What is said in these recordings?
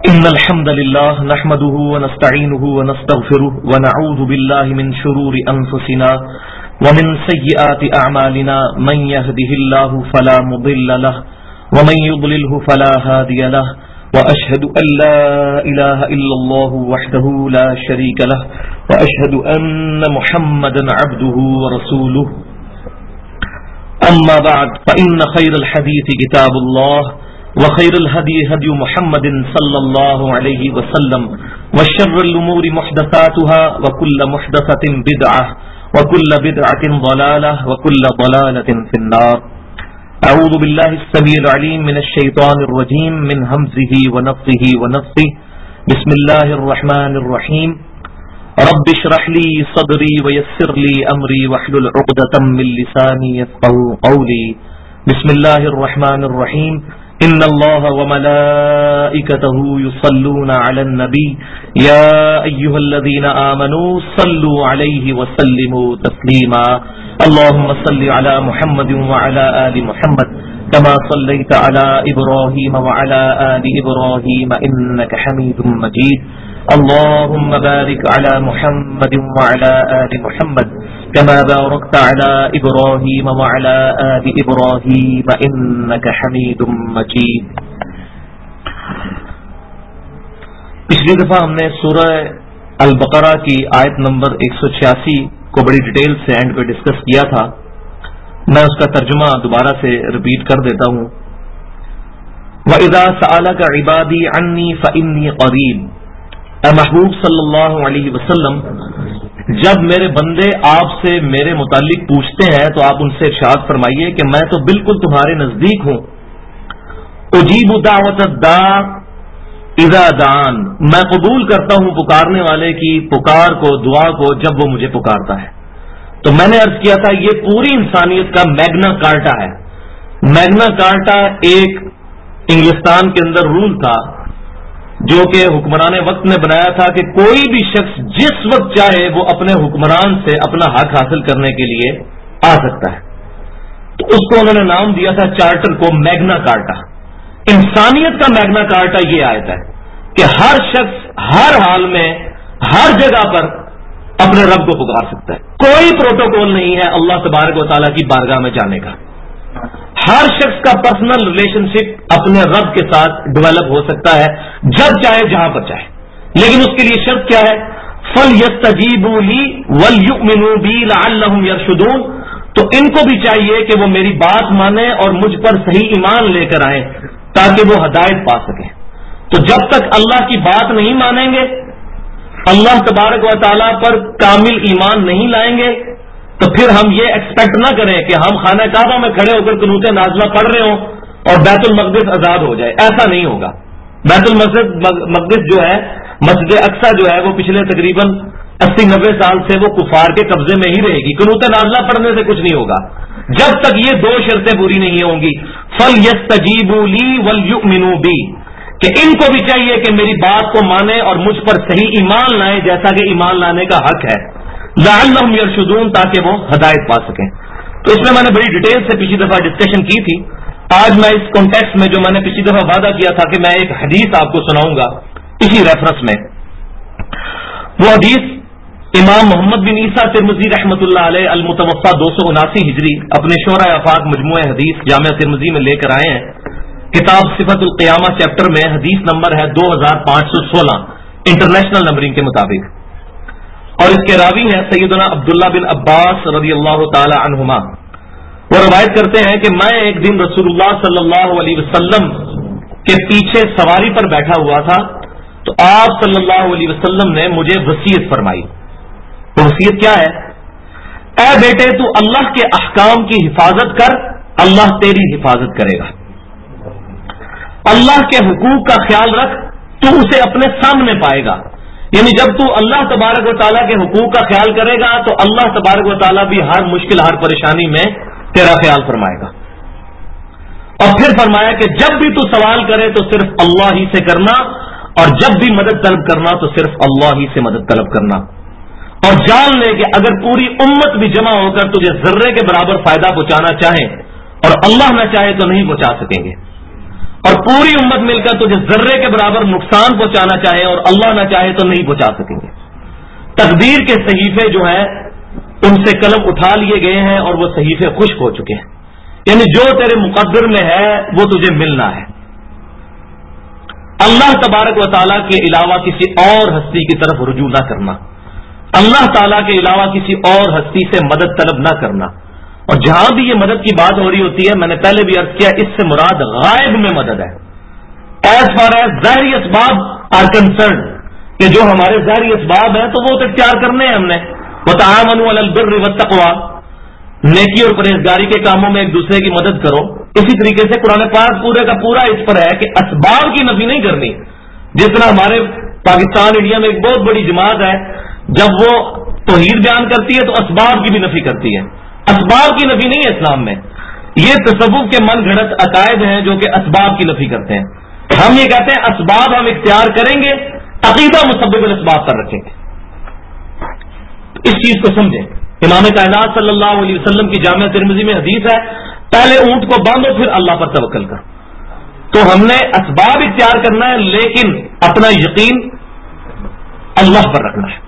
إن الحمد لله نحمده ونستعينه ونستغفره ونعوذ بالله من شرور أنفسنا ومن سيئات أعمالنا من يهده الله فلا مضل له ومن يضلله فلا هادي له وأشهد أن لا إله إلا الله وحده لا شريك له وأشهد أن محمدا عبده ورسوله أما بعد فإن خير الحديث كتاب الله وخير الهدي هدي محمد صلى الله عليه وسلم وشر الأمور محدثاتها وكل محدثة بدعة وكل بدعة ضلالة وكل ضلالة في النار. أعوذ بالله السميع العليم من الشيطان الرجيم من همزه ونفثه ونفثه. بسم الله الرحمن الرحيم. رب اشرح لي صدري ويسر لي أمري واحلل عقدة من لساني يفقهوا قولي. بسم الله الرحمن الرحيم. إن الله وملائكته يصلون على النبي يا أيها الذين آمنوا صلوا عليه وسلموا تسليما. اللهم صل على محمد وعلى آل محمد كما صليت على إبراهيم وعلى آل إبراهيم إنك حميد مجيد. اللهم بارك على محمد وعلى آل محمد كما باركت على إبراهيم وعلى آل إبراهيم إنك حميد مجيد. پچھلی دفعہ ہم نے سورہ البقرہ کی آیت نمبر 186 کو بڑی ڈیٹیل سے اینڈ پہ ڈسکس کیا تھا. میں اس کا ترجمہ دوبارہ سے ریپیٹ کر دیتا ہوں. وَإِذَا سَأَلَكَ عِبَادِي عَنِّي فَإِنِّي قَرِيبٌ. اے محبوب صلی اللہ علیہ وسلم، جب میرے بندے آپ سے میرے متعلق پوچھتے ہیں تو آپ ان سے ارشاد فرمائیے کہ میں تو بالکل تمہارے نزدیک ہوں. اجیب دعوت الداع اذا دعان. میں قبول کرتا ہوں پکارنے والے کی پکار کو، دعا کو، جب وہ مجھے پکارتا ہے. تو میں نے عرض کیا تھا یہ پوری انسانیت کا میگنا کارٹا ہے. میگنا کارٹا ایک انگلستان کے اندر رول تھا جو کہ حکمران وقت نے بنایا تھا کہ کوئی بھی شخص جس وقت چاہے وہ اپنے حکمران سے اپنا حق حاصل کرنے کے لیے آ سکتا ہے. تو اس کو انہوں نے نام دیا تھا چارٹر کو میگنا کارٹا. انسانیت کا میگنا کارٹا یہ آیت ہے کہ ہر شخص ہر حال میں ہر جگہ پر اپنے رب کو پکار سکتا ہے. کوئی پروٹوکول نہیں ہے اللہ تبارک و تعالیٰ کی بارگاہ میں جانے کا. ہر شخص کا پرسنل ریلیشن شپ اپنے رب کے ساتھ ڈیولپ ہو سکتا ہے جب چاہے جہاں پر چاہے. لیکن اس کے لیے شرط کیا ہے؟ فَلْيَسْتَجِيبُوا لِي وَلْيُؤْمِنُوا بِي لَعَلَّهُمْ يَرْشُدُونَ. تو ان کو بھی چاہیے کہ وہ میری بات مانیں اور مجھ پر صحیح ایمان لے کر آئیں تاکہ وہ ہدایت پا سکیں. تو جب تک اللہ کی بات نہیں مانیں گے، اللہ تبارک و تعالیٰ پر کامل ایمان نہیں لائیں گے، تو پھر ہم یہ ایکسپیکٹ نہ کریں کہ ہم خانہ کعبہ میں کھڑے ہو کر قنوت نازلہ پڑھ رہے ہوں اور بیت المقدس آزاد ہو جائے. ایسا نہیں ہوگا. بیت المقدس جو ہے، مسجد اقصیٰ جو ہے، وہ پچھلے تقریباً 80-90 سال سے وہ کفار کے قبضے میں ہی رہے گی. قنوت نازلہ پڑھنے سے کچھ نہیں ہوگا جب تک یہ دو شرطیں پوری نہیں ہوں گی. فَلْيَسْتَجِيبُوا لِي وَلْيُؤْمِنُوا بِي، کہ ان کو بھی چاہیے کہ میری بات کو مانیں اور مجھ پر صحیح ایمان لائیں جیسا کہ ایمان لانے کا حق ہے. لعلہم یرشدون، تاکہ وہ ہدایت پا سکیں. تو اس میں نے بڑی ڈیٹیل سے پچھلی دفعہ ڈسکشن کی تھی. آج میں اس کانٹیکسٹ میں جو میں نے پچھلی دفعہ وعدہ کیا تھا کہ میں ایک حدیث آپ کو سناؤں گا اسی ریفرنس میں، وہ حدیث امام محمد بن عیسیٰ ترمذی رحمۃ اللہ علیہ المتوفا 279 ہجری اپنے شورۂ آفاق مجموعہ حدیث جامعہ ترمذی میں لے کر آئے ہیں. کتاب صفت القیامہ چیپٹر میں حدیث نمبر ہے 2516 انٹرنیشنل نمبرنگ کے مطابق، اور اس کے راوی ہیں سیدنا عبداللہ بن عباس رضی اللہ تعالی عنہما. وہ روایت کرتے ہیں کہ میں ایک دن رسول اللہ صلی اللہ علیہ وسلم کے پیچھے سواری پر بیٹھا ہوا تھا تو آپ صلی اللہ علیہ وسلم نے مجھے وصیت فرمائی. تو وصیت کیا ہے؟ اے بیٹے، تو اللہ کے احکام کی حفاظت کر، اللہ تیری حفاظت کرے گا. اللہ کے حقوق کا خیال رکھ، تو اسے اپنے سامنے پائے گا. یعنی جب تو اللہ تبارک و تعالیٰ کے حقوق کا خیال کرے گا تو اللہ تبارک و تعالیٰ بھی ہر مشکل ہر پریشانی میں تیرا خیال فرمائے گا. اور پھر فرمایا کہ جب بھی تو سوال کرے تو صرف اللہ ہی سے کرنا، اور جب بھی مدد طلب کرنا تو صرف اللہ ہی سے مدد طلب کرنا. اور جان لے کہ اگر پوری امت بھی جمع ہو کر تجھے ذرے کے برابر فائدہ پہنچانا چاہیں اور اللہ نہ چاہے تو نہیں پہنچا سکیں گے. اور پوری امت مل کر تجھے ذرے کے برابر نقصان پہنچانا چاہے اور اللہ نہ چاہے تو نہیں پہنچا سکیں گے. تقدیر کے صحیفے جو ہیں ان سے قلم اٹھا لیے گئے ہیں اور وہ صحیفے خشک ہو چکے ہیں. یعنی جو تیرے مقدر میں ہے وہ تجھے ملنا ہے. اللہ تبارک و تعالیٰ کے علاوہ کسی اور ہستی کی طرف رجوع نہ کرنا, اللہ تعالیٰ کے علاوہ کسی اور ہستی سے مدد طلب نہ کرنا. اور جہاں بھی یہ مدد کی بات ہو رہی ہوتی ہے, میں نے پہلے بھی عرض کیا, اس سے مراد غائب میں مدد ہے. ایز فار ایز ظاہری اسباب آر کنسرن, کہ جو ہمارے ظاہری اسباب ہیں تو وہ تو اختیار کرنے ہیں ہم نے. وتعاونوا علی البر والتقوی, نیکی اور پرہیزگاری کے کاموں میں ایک دوسرے کی مدد کرو. اسی طریقے سے قرآن پاک پورے کا پورا اس پر ہے کہ اسباب کی نفی نہیں کرنی. جس طرح ہمارے پاکستان انڈیا میں ایک بہت بڑی جماعت ہے, جب وہ توحید بیان کرتی ہے تو اسباب کی بھی نفی کرتی ہے. اسباب کی نفی نہیں ہے اسلام میں, یہ تصوف کے من گھڑت عقائد ہیں جو کہ اسباب کی نفی کرتے ہیں. ہم یہ کہتے ہیں اسباب ہم اختیار کریں گے, عقیدہ مسبب الاسباب پر رکھیں گے. اس چیز کو سمجھیں. امام کائنات صلی اللہ علیہ وسلم کی جامعہ ترمذی میں حدیث ہے, پہلے اونٹ کو باندھو پھر اللہ پر توکل کرو. تو ہم نے اسباب اختیار کرنا ہے, لیکن اپنا یقین اللہ پر رکھنا ہے.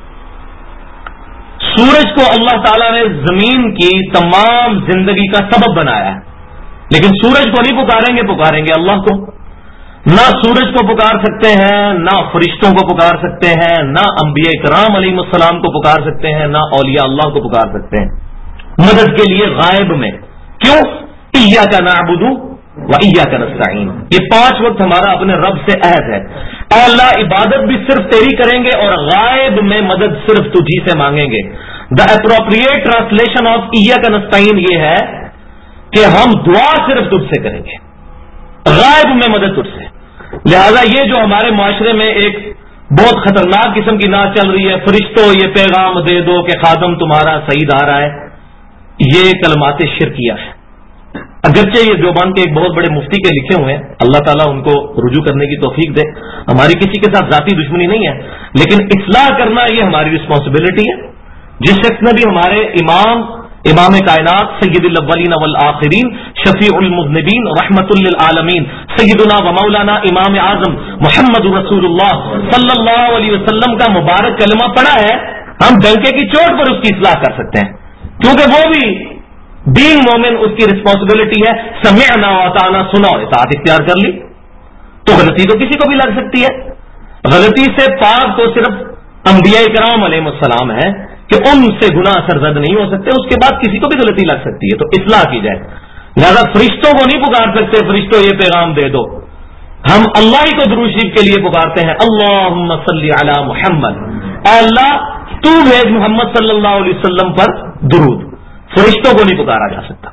سورج کو اللہ تعالیٰ نے زمین کی تمام زندگی کا سبب بنایا ہے, لیکن سورج کو نہیں پکاریں گے اللہ کو. نہ سورج کو پکار سکتے ہیں, نہ فرشتوں کو پکار سکتے ہیں, نہ انبیاء کرام علیہ السلام کو پکار سکتے ہیں, نہ اولیاء اللہ کو پکار سکتے ہیں مدد کے لیے غائب میں. کیوں؟ ایاک نعبد و ایاک نستعین, یہ 5 وقت ہمارا اپنے رب سے عہد ہے. اے اللہ, عبادت بھی صرف تیری کریں گے اور غائب میں مدد صرف تجھی سے مانگیں گے. دا اپروپریٹ ٹرانسلیشن آف ایاک نستعین یہ ہے کہ ہم دعا صرف تجھ سے کریں گے, غائب میں مدد تجھ سے. لہذا یہ جو ہمارے معاشرے میں ایک بہت خطرناک قسم کی نعت چل رہی ہے, فرشتوں یہ پیغام دے دو کہ خادم تمہارا سعید آ رہا ہے, یہ کلمات شرکیہ ہے. اگرچہ یہ دیوبند کے ایک بہت بڑے مفتی کے لکھے ہوئے ہیں, اللہ تعالیٰ ان کو رجوع کرنے کی توفیق دے. ہماری کسی کے ساتھ ذاتی دشمنی نہیں ہے, لیکن اصلاح کرنا یہ ہماری رسپانسبلٹی ہے. جس شخص نے بھی ہمارے امام کائنات سید الاولین والآخرین شفیع المذنبین رحمت للعالمین سیدنا و مولانا امام اعظم محمد رسول اللہ صلی اللہ علیہ وسلم کا مبارک کلمہ پڑھا ہے, ہم ڈنکے کی چوٹ پر اس کی اصلاح کر سکتے ہیں, کیونکہ وہ بھی بینگ مومن اس کی رسپانسبلٹی ہے. سمعنا واطعنا, سنا اور اطاعت اختیار کر لی. تو غلطی تو کسی کو بھی لگ سکتی ہے. غلطی سے پاک تو صرف انبیاء کرام علیہ السلام ہے کہ ان سے گناہ سرزد نہیں ہو سکتے, اس کے بعد کسی کو بھی غلطی لگ سکتی ہے, تو اصلاح کی جائے. لہذا فرشتوں کو نہیں پکار سکتے, فرشتوں یہ پیغام دے دو. ہم اللہ ہی کو درود شریف کے لیے پکارتے ہیں, اللہم صلی علی محمد, اے اللہ تو بھیج محمد صلی اللہ علیہ وسلم پر درود. فرشتوں کو نہیں پکارا جا سکتا.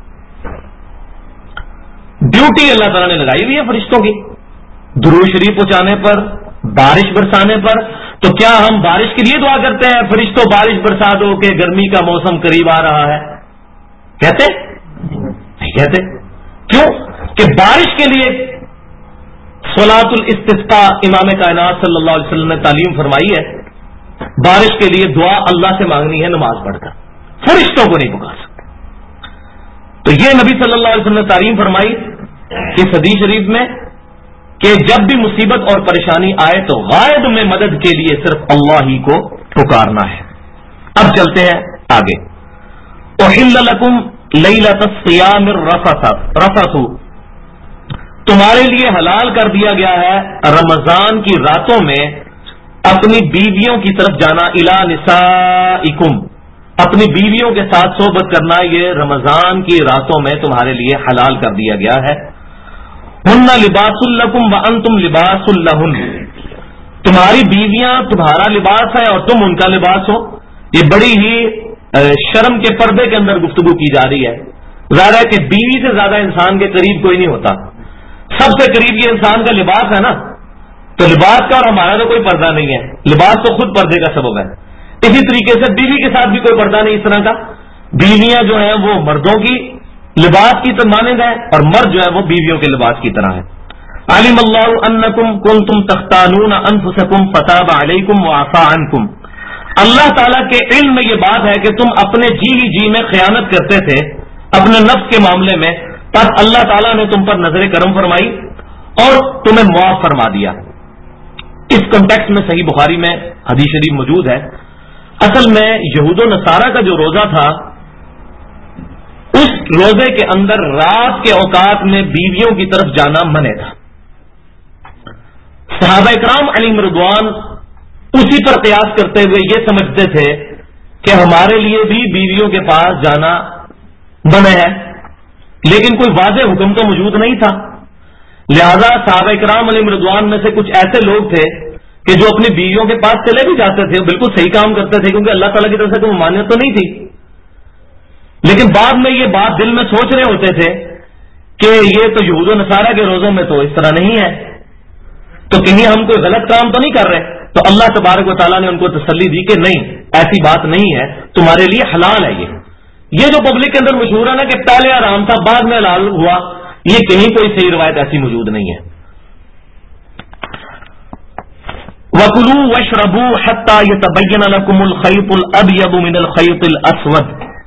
ڈیوٹی اللہ تعالیٰ نے لگائی ہوئی ہے فرشتوں کی, درود شریف پہنچانے پر, بارش برسانے پر. تو کیا ہم بارش کے لیے دعا کرتے ہیں فرشتوں بارش برسا دو کہ گرمی کا موسم قریب آ رہا ہے؟ کہتے نہیں کہتے. کیوں کہ بارش کے لیے صلاۃ الاستسقاء امام کائنات صلی اللہ علیہ وسلم نے تعلیم فرمائی ہے, بارش کے لیے دعا اللہ سے مانگنی ہے نماز پڑھ کر, فرشتوں کو نہیں پکار سکتے. تو یہ نبی صلی اللہ علیہ وسلم نے تعلیم فرمائی اس حدیث شریف میں کہ جب بھی مصیبت اور پریشانی آئے تو غائب میں مدد کے لیے صرف اللہ ہی کو پکارنا ہے. اب چلتے ہیں آگے. احل لکم لیلۃ الصیام الرفث, تمہارے لیے حلال کر دیا گیا ہے رمضان کی راتوں میں اپنی بیویوں کی طرف جانا. الی نسائکم, اپنی بیویوں کے ساتھ صحبت کرنا یہ رمضان کی راتوں میں تمہارے لیے حلال کر دیا گیا ہے. ہن لباس لکم وانتم لباس لہن, تمہاری بیویاں تمہارا لباس ہے اور تم ان کا لباس ہو. یہ بڑی ہی شرم کے پردے کے اندر گفتگو کی جا رہی ہے. ظاہر ہے کہ بیوی سے زیادہ انسان کے قریب کوئی نہیں ہوتا, سب سے قریب یہ انسان کا لباس ہے نا, تو لباس کا اور ہمارا تو کوئی پردہ نہیں ہے, لباس تو خود پردے کا سبب ہے. اسی طریقے سے بیوی کے ساتھ بھی کوئی پردہ نہیں اس طرح کا. بیویاں جو ہیں وہ مردوں کی لباس کی مانند ہے اور مرد جو ہے وہ بیویوں کے لباس کی طرح ہے. علم اللہ انکم کنتم تختانون انفسکم فتاب علیکم وعفا عنکم, اللہ تعالیٰ کے علم میں یہ بات ہے کہ تم اپنے جی ہی جی میں خیانت کرتے تھے اپنے نفس کے معاملے میں, پس اللہ تعالیٰ نے تم پر نظر کرم فرمائی اور تمہیں معاف فرما دیا. اس کنٹیکسٹ میں صحیح بخاری میں حدیث شریف موجود ہے. اصل میں یہود و نصارہ کا جو روزہ تھا اس روزے کے اندر رات کے اوقات میں بیویوں کی طرف جانا منع تھا. صحابہ کرام علیہم رضوان اسی پر قیاس کرتے ہوئے یہ سمجھتے تھے کہ ہمارے لیے بھی بیویوں کے پاس جانا منع ہے، لیکن کوئی واضح حکم تو موجود نہیں تھا. لہذا صحابہ کرام علیہم رضوان میں سے کچھ ایسے لوگ تھے کہ جو اپنی بیویوں کے پاس چلے بھی جاتے تھے، بالکل صحیح کام کرتے تھے کیونکہ اللہ تعالیٰ کی طرف سے کوئی ممانعت تو نہیں تھی. لیکن بعد میں یہ بات دل میں سوچ رہے ہوتے تھے کہ یہ تو یہود و نصارہ کے روزوں میں تو اس طرح نہیں ہے، تو کہیں ہم کوئی غلط کام تو نہیں کر رہے. تو اللہ تبارک و تعالیٰ نے ان کو تسلی دی کہ نہیں، ایسی بات نہیں ہے، تمہارے لیے حلال ہے. یہ جو پبلک کے اندر مشہور ہے نا کہ پہلے حرام تھا بعد میں حلال ہوا، یہ کہیں کوئی صحیح روایت ایسی موجود نہیں ہے. وَكُلُوا وَاشْرَبُوا حَتَّى يَتَبَيَّنَ لَكُمُ الْخَيْطُ الْأَبْيَضُ مِنَ الْخَيْطِ الْأَسْوَدِ.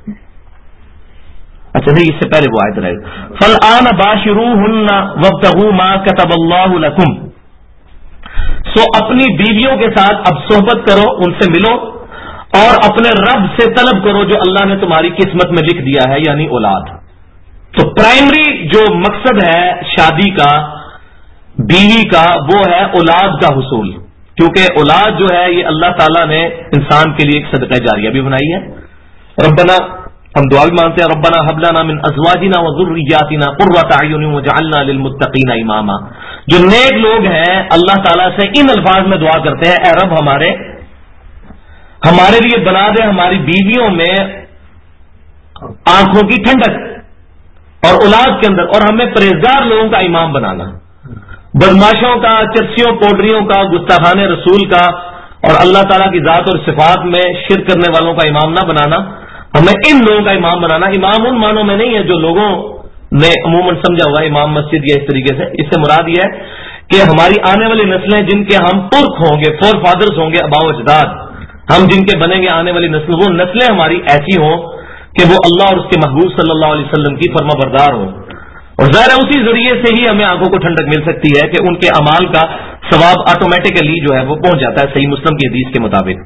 اچھا نہیں، اس سے پہلے وہ آیت رہے گا فَالْآنَ بَاشِرُوهُنَّ وَابْتَغُوا مَا كَتَبَ اللَّهُ لَكُمْ. سو اپنی بیویوں کے ساتھ اب صحبت کرو، ان سے ملو اور اپنے رب سے طلب کرو جو اللہ نے تمہاری قسمت میں لکھ دیا ہے، یعنی اولاد. تو پرائمری جو مقصد ہے شادی کا، بیوی کا، وہ ہے اولاد کا حصول، کیونکہ اولاد جو ہے یہ اللہ تعالیٰ نے انسان کے لیے ایک صدقہ جاریہ بھی بنائی ہے. ربنا، ہم دعا بھی مانگتے ہیں ربنا هب لنا من ازواجنا وذرياتنا قرة اعين واجعلنا للمتقين اماما. جو نیک لوگ ہیں اللہ تعالیٰ سے ان الفاظ میں دعا کرتے ہیں، اے رب ہمارے لیے بنا دے ہماری بیویوں میں آنکھوں کی ٹھنڈک اور اولاد کے اندر، اور ہمیں پرہیزگار لوگوں کا امام بنانا، بدماشوں کا، چرسیوں پوڈریوں کا، گستاخان رسول کا اور اللہ تعالیٰ کی ذات اور صفات میں شرک کرنے والوں کا امام نہ بنانا، ہمیں ان لوگوں کا امام بنانا. امام ان معنوں میں نہیں ہے جو لوگوں نے عموماً سمجھا ہوا امام مسجد یا اس طریقے سے. اس سے مراد یہ ہے کہ ہماری آنے والی نسلیں جن کے ہم پرخ ہوں گے، فور فادرز ہوں گے، آباء و اجداد، ہم جن کے بنیں گے آنے والی نسل، وہ نسلیں ہماری ایسی ہوں کہ وہ اللہ اور اس کے محبوب صلی اللہ علیہ وسلم کی فرما بردار ہوں. اور ظاہر ہے اسی ذریعے سے ہی ہمیں آنکھوں کو ٹھنڈک مل سکتی ہے کہ ان کے اعمال کا ثواب آٹومیٹکلی جو ہے وہ پہنچ جاتا ہے صحیح مسلم کی حدیث کے مطابق.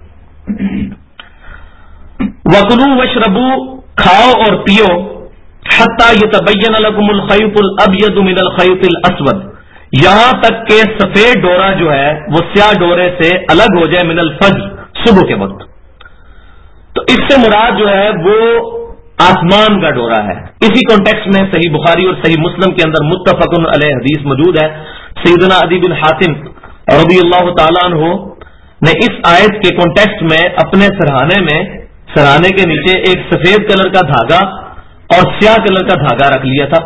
وَكُلُوا وَاشْرَبُوا، کھاؤ اور پیو، حَتَّى يَتَبَيَّنَ لَكُمُ الْخَيْطُ الْأَبْيَضُ مِنَ الْخَيْطِ الْأَسْوَدِ، یہاں تک کہ سفید ڈورا جو ہے وہ سیاہ ڈورے سے الگ ہو جائے، من الفجر، صبح کے وقت. تو اس سے مراد جو ہے وہ آسمان کا ڈورا ہے. اسی کانٹیکسٹ میں صحیح بخاری اور صحیح مسلم کے اندر متفق علیہ حدیث موجود ہے. سیدنا عدی بن حاتم رضی اللہ تعالیٰ عنہ نے اس آیت کے کانٹیکسٹ میں اپنے سرہانے کے نیچے ایک سفید کلر کا دھاگا اور سیاہ کلر کا دھاگا رکھ لیا تھا،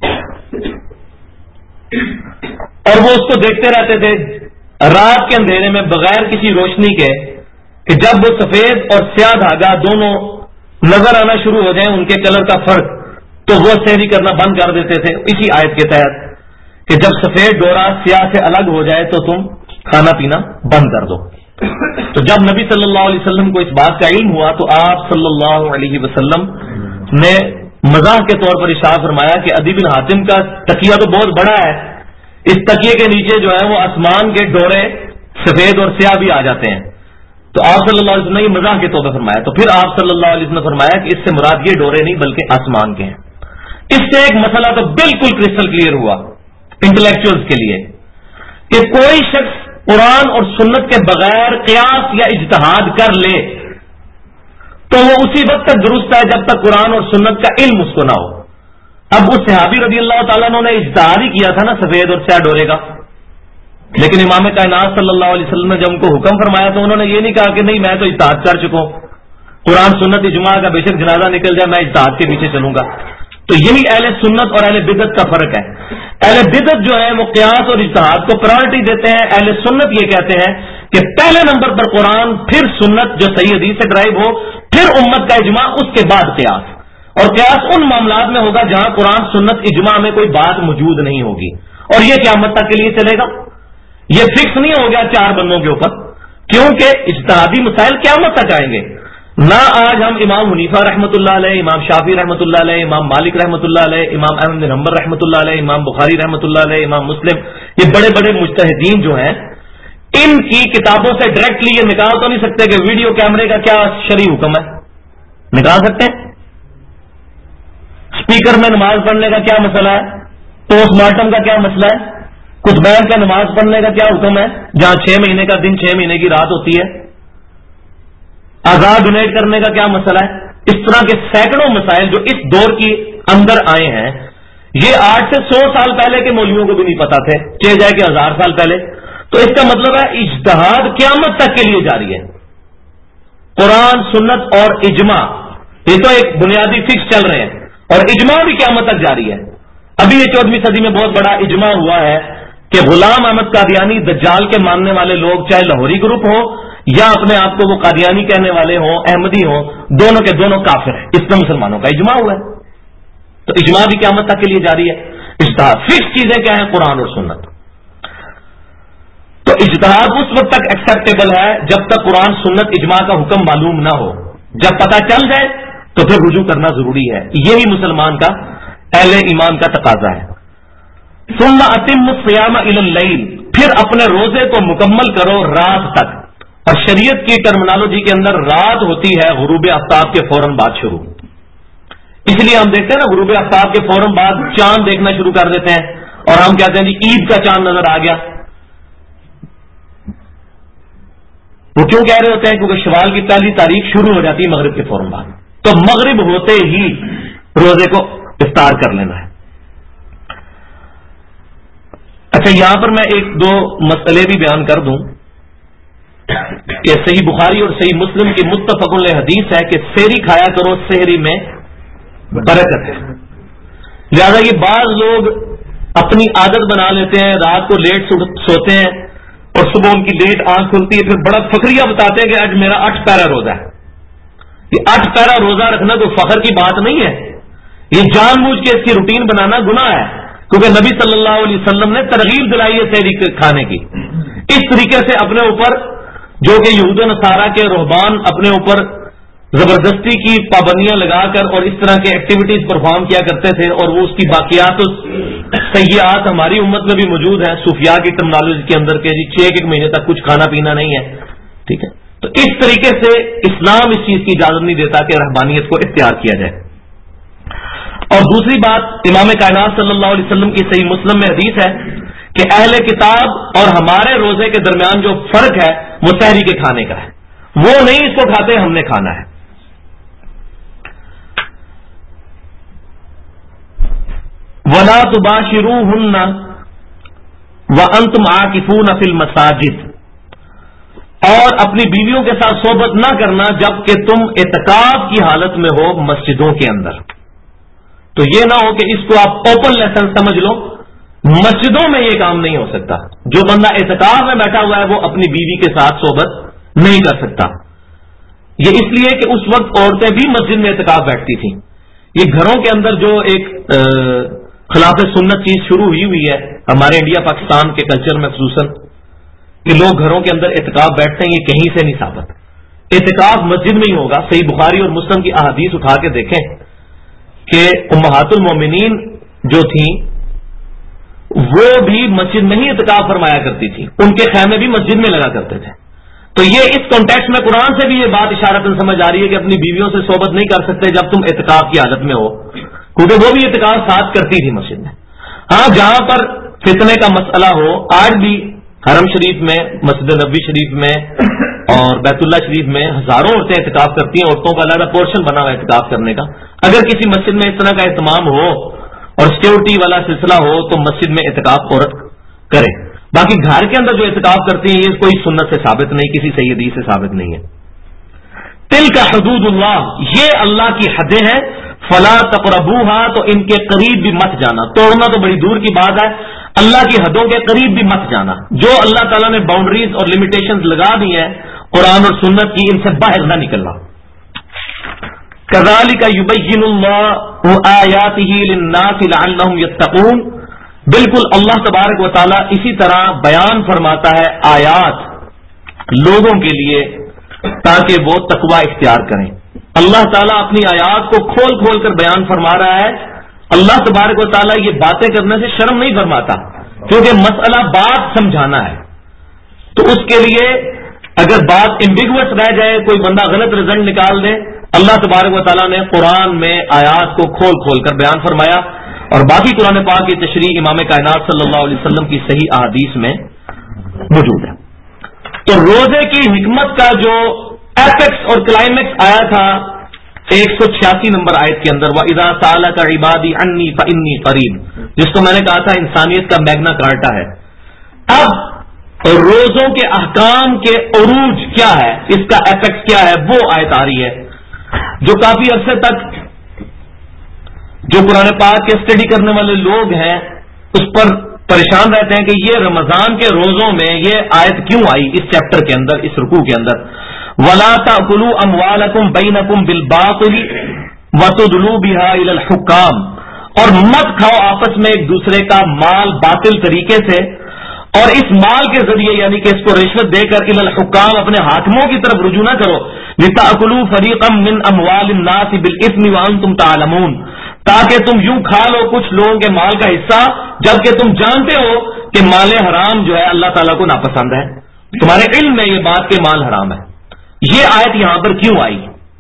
اور وہ اس کو دیکھتے رہتے تھے رات کے اندھیرے میں بغیر کسی روشنی کے، کہ جب وہ سفید اور سیاہ دھاگا دونوں نظر آنا شروع ہو جائیں، ان کے کلر کا فرق، تو وہ سحری کرنا بند کر دیتے تھے اسی آیت کے تحت کہ جب سفید ڈورا سیاہ سے الگ ہو جائے تو تم کھانا پینا بند کر دو. تو جب نبی صلی اللہ علیہ وسلم کو اس بات کا علم ہوا تو آپ صلی اللہ علیہ وسلم نے مزاح کے طور پر ارشاد فرمایا کہ عدی بن حاتم کا تکیہ تو بہت بڑا ہے، اس تکیے کے نیچے جو ہے وہ آسمان کے ڈورے سفید اور سیاہ بھی آ جاتے ہیں. تو آپ صلی اللہ علیہ وسلم نے یہ مزاح کے طور پر فرمایا. تو پھر آپ صلی اللہ علیہ وسلم نے فرمایا کہ اس سے مراد یہ ڈورے نہیں بلکہ آسمان کے ہیں. اس سے ایک مسئلہ تو بالکل کرسٹل کلیئر ہوا انٹلیکچوئلز کے لیے کہ کوئی شخص قرآن اور سنت کے بغیر قیاس یا اجتہاد کر لے تو وہ اسی وقت تک درست ہے جب تک قرآن اور سنت کا علم اس کو نہ ہو. اب اس صحابی رضی اللہ تعالیٰ نے اجتہاد ہی کیا تھا نا سفید اور سیاہ ڈورے کا، لیکن امام کائنات صلی اللہ علیہ وسلم نے جب ان کو حکم فرمایا تو انہوں نے یہ نہیں کہا کہ نہیں میں تو اجتہاد کر چکا ہوں، قرآن سنت اجماع کا بے شک جنازہ نکل جائے میں اجتہاد کے پیچھے چلوں گا. تو یہی اہل سنت اور اہل بدعت کا فرق ہے. اہل بدعت جو ہے وہ قیاس اور اجتہاد کو پرائرٹی دیتے ہیں، اہل سنت یہ کہتے ہیں کہ پہلے نمبر پر قرآن، پھر سنت جو صحیح حدیث سے ڈرائیو ہو، پھر امت کا اجماع، اس کے بعد قیاس. اور قیاس ان معاملات میں ہوگا جہاں قرآن سنت اجماع میں کوئی بات موجود نہیں ہوگی، اور یہ قیامت تک کے لیے چلے گا. یہ فکس نہیں ہو گیا چار بندوں کے اوپر، کیونکہ اجتہادی مسائل قیامت تک آئیں گے. نہ آج ہم امام حنیفہ رحمۃ اللہ علیہ، امام شافعی رحمۃ اللہ علیہ، امام مالک رحمۃ اللہ علیہ، امام احمد بن حنبل رحمۃ اللہ علیہ، امام بخاری رحمۃ اللہ علیہ، امام مسلم، یہ بڑے بڑے مجتہدین جو ہیں ان کی کتابوں سے ڈائریکٹلی یہ نکال تو نہیں سکتے کہ ویڈیو کیمرے کا کیا شرعی حکم ہے. نکال سکتے ہیں؟ اسپیکر میں نماز پڑھنے کا کیا مسئلہ ہے؟ پوسٹ مارٹم کا کیا مسئلہ ہے؟ خطبین کا نماز پڑھنے کا کیا حکم ہے جہاں 6 مہینے کا دن 6 مہینے کی رات ہوتی ہے؟ آزاد ڈونیٹ کرنے کا کیا مسئلہ ہے؟ اس طرح کے سینکڑوں مسائل جو اس دور کی اندر آئے ہیں، یہ 8 سے 100 سال پہلے کے مولویوں کو بھی نہیں پتا تھے، چلے جائے کہ 1000 سال پہلے. تو اس کا مطلب ہے اجتہاد قیامت تک کے لیے جاری ہے. قرآن، سنت اور اجماع یہ تو ایک بنیادی فکس چل رہے ہیں، اور اجماع بھی قیامت تک جاری ہے. ابھی یہ 14ویں صدی میں بہت بڑا اجماع ہوا ہے کہ غلام احمد قادیانی دجال کے ماننے والے لوگ، چاہے لاہوری گروپ ہو یا اپنے آپ کو وہ قادیانی کہنے والے ہوں، احمدی ہوں، دونوں کے دونوں کافر ہیں. اس میں مسلمانوں کا اجماع ہوا ہے. تو اجماع بھی قیامت تک کے لیے جاری ہے. اجتہاد فکس چیزیں کیا ہیں؟ قرآن اور سنت. تو اجتہاد اس وقت تک ایکسیپٹیبل ہے جب تک قرآن سنت اجماع کا حکم معلوم نہ ہو. جب پتہ چل جائے تو پھر رجوع کرنا ضروری ہے. یہی مسلمان کا، اہل ایمان کا تقاضا ہے. ثم اتم الصیام الی اللیل، پھر اپنے روزے کو مکمل کرو رات تک. اور شریعت کی ٹرمنالوجی کے اندر رات ہوتی ہے غروب آفتاب کے فوراً بعد شروع. اس لیے ہم دیکھتے ہیں نا غروب آفتاب کے فوراً بعد چاند دیکھنا شروع کر دیتے ہیں اور ہم کہتے ہیں جی عید کا چاند نظر آ گیا. وہ کیوں کہہ رہے ہوتے ہیں؟ کیونکہ شوال کی پہلی تاریخ شروع ہو جاتی ہے مغرب کے فوراً بعد. تو مغرب ہوتے ہی روزے کو افطار کر لینا ہے. اچھا، یہاں پر میں 1-2 مسئلے بھی بیان کر دوں کہ صحیح بخاری اور صحیح مسلم کی متفق علیہ حدیث ہے کہ سحری کھایا کرو، سحری میں برکت ہے. لہذا یہ بعض لوگ اپنی عادت بنا لیتے ہیں، رات کو لیٹ سوتے ہیں اور صبح ان کی لیٹ آنکھ کھلتی ہے، پھر بڑا فخریہ بتاتے ہیں کہ آج میرا 8 پیرا روزہ ہے. یہ 8 پیرا روزہ رکھنا کوئی فخر کی بات نہیں ہے. یہ جان بوجھ کے اس کی روٹین بنانا گناہ ہے، کیونکہ نبی صلی اللہ علیہ وسلم نے ترغیب دلائی ہے سحری کھانے کی. اس طریقے سے اپنے اوپر جو کہ یہود و نصارہ کے رہبان اپنے اوپر زبردستی کی پابندیاں لگا کر اور اس طرح کے ایکٹیویٹیز پرفارم کیا کرتے تھے، اور وہ اس کی باقیات سیئات ہماری امت میں بھی موجود ہیں صوفیاء کی ٹرمنالوجی کے اندر کہ جی 6 مہینے تک کچھ کھانا پینا نہیں ہے. ٹھیک ہے، تو اس طریقے سے اسلام اس چیز کی اجازت نہیں دیتا کہ رہبانیت کو اختیار کیا جائے. اور دوسری بات، امام کائنات صلی اللہ علیہ وسلم کی صحیح مسلم میں حدیث ہے کہ اہل کتاب اور ہمارے روزے کے درمیان جو فرق ہے وہ سحری کے کھانے کا ہے. وہ نہیں اس کو کھاتے، ہم نے کھانا ہے. وَلَا تُبَاشِرُوهُنَّ وَأَنْتُمْ عَاكِفُونَ فِي الْمَسَاجِدِ، اور اپنی بیویوں کے ساتھ صحبت نہ کرنا جبکہ تم اعتکاف کی حالت میں ہو مسجدوں کے اندر. تو یہ نہ ہو کہ اس کو آپ اوپن لیسن سمجھ لو. مسجدوں میں یہ کام نہیں ہو سکتا. جو بندہ اعتکاف میں بیٹھا ہوا ہے وہ اپنی بیوی کے ساتھ صحبت نہیں کر سکتا. یہ اس لیے کہ اس وقت عورتیں بھی مسجد میں اعتکاف بیٹھتی تھیں. یہ گھروں کے اندر جو ایک خلاف سنت چیز شروع ہوئی ہے ہمارے انڈیا پاکستان کے کلچر میں خصوصاً، کہ لوگ گھروں کے اندر اعتکاف بیٹھتے ہیں، یہ کہیں سے نہیں ثابت. اعتکاف مسجد میں ہی ہوگا. صحیح بخاری اور مسلم کی احادیث اٹھا کے دیکھیں کہ امہات المومنین جو تھیں وہ بھی مسجد میں ہی اعتکاف فرمایا کرتی تھی. ان کے خیمے بھی مسجد میں لگا کرتے تھے. تو یہ اس کانٹیکسٹ میں قرآن سے بھی یہ بات اشارتاً سمجھ آ رہی ہے کہ اپنی بیویوں سے صحبت نہیں کر سکتے جب تم اعتکاف کی حالت میں ہو، کیونکہ وہ بھی اعتکاف ساتھ کرتی تھی مسجد میں. ہاں، جہاں پر فتنے کا مسئلہ ہو، آج بھی حرم شریف میں، مسجد نبوی شریف میں اور بیت اللہ شریف میں ہزاروں عورتیں اعتکاف کرتی ہیں. عورتوں کا علیحدہ پورشن بنا ہوا ہے اعتکاف کرنے کا. اگر کسی مسجد میں اس طرح کا اہتمام ہو اور سیکورٹی والا سلسلہ ہو تو مسجد میں اعتکاف عورت کرے. باقی گھر کے اندر جو اعتکاف کرتی ہیں یہ کوئی سنت سے ثابت نہیں، کسی صحیح حدیث سے ثابت نہیں ہے. تلک حدود اللہ، یہ اللہ کی حدیں ہیں. فلا تقربوها، تو ان کے قریب بھی مت جانا. توڑنا تو بڑی دور کی بات ہے، اللہ کی حدوں کے قریب بھی مت جانا. جو اللہ تعالیٰ نے باؤنڈریز اور لمیٹیشنز لگا دی ہیں قرآن اور سنت کی، ان سے باہر نہ نکلنا. کذالک یبین اللہ آیاتہ للناس لعلہم یتقون، بالکل اللہ تبارک و تعالیٰ اسی طرح بیان فرماتا ہے آیات لوگوں کے لیے تاکہ وہ تقوی اختیار کریں. اللہ تعالیٰ اپنی آیات کو کھول کھول کر بیان فرما رہا ہے. اللہ تبارک و تعالیٰ یہ باتیں کرنے سے شرم نہیں فرماتا کیونکہ مسئلہ بات سمجھانا ہے، تو اس کے لیے اگر بات ایمبیگوس رہ جائے، کوئی بندہ غلط رزلٹ نکال دے، اللہ تبارک و تعالیٰ نے قرآن میں آیات کو کھول کھول کر بیان فرمایا، اور باقی قرآن پاک کی تشریح امام کائنات صلی اللہ علیہ وسلم کی صحیح احادیث میں موجود ہے۔ تو روزے کی حکمت کا جو ایپیکس اور کلائمیکس آیا تھا 186 نمبر آیت کے اندر، وَإِذَا سَأَلَكَ عِبَادِي عَنِّي فَإِنِّي قَرِيبٌ، جس کو میں نے کہا تھا انسانیت کا میگنا کارٹا ہے۔ اب روزوں کے احکام کے عروج کیا ہے، اس کا ایپیکس کیا ہے، وہ آیت آ رہی ہے جو کافی عرصے تک جو قرآن پاک کے اسٹڈی کرنے والے لوگ ہیں اس پر پریشان رہتے ہیں کہ یہ رمضان کے روزوں میں یہ آیت کیوں آئی اس چیپٹر کے اندر، اس رکوع کے اندر، وَلَا تَأْكُلُوا أَمْوَالَكُمْ بَيْنَكُمْ بِالْبَاطِلِ وَتُدْلُوا بِهَا إِلَى الْحُكَّامِ، اور مت کھاؤ آپس میں ایک دوسرے کا مال باطل طریقے سے، اور اس مال کے ذریعے یعنی کہ اس کو رشوت دے کر إِلَى الْحُكَّامِ اپنے حاکموں کی طرف رجوع نہ کرو، لِتَأْكُلُوا فَرِيقًا مِّنْ أَمْوَالِ النَّاسِ بِالْإِثْمِ وَأَنْتُمْ تَعْلَمُونَ، تاکہ تم یوں کھا لو کچھ لوگوں کے مال کا حصہ جبکہ تم جانتے ہو کہ مال حرام جو ہے اللہ تعالیٰ کو ناپسند ہے، تمہارے علم میں یہ بات کہ مال حرام ہے۔ یہ آیت یہاں پر کیوں آئی؟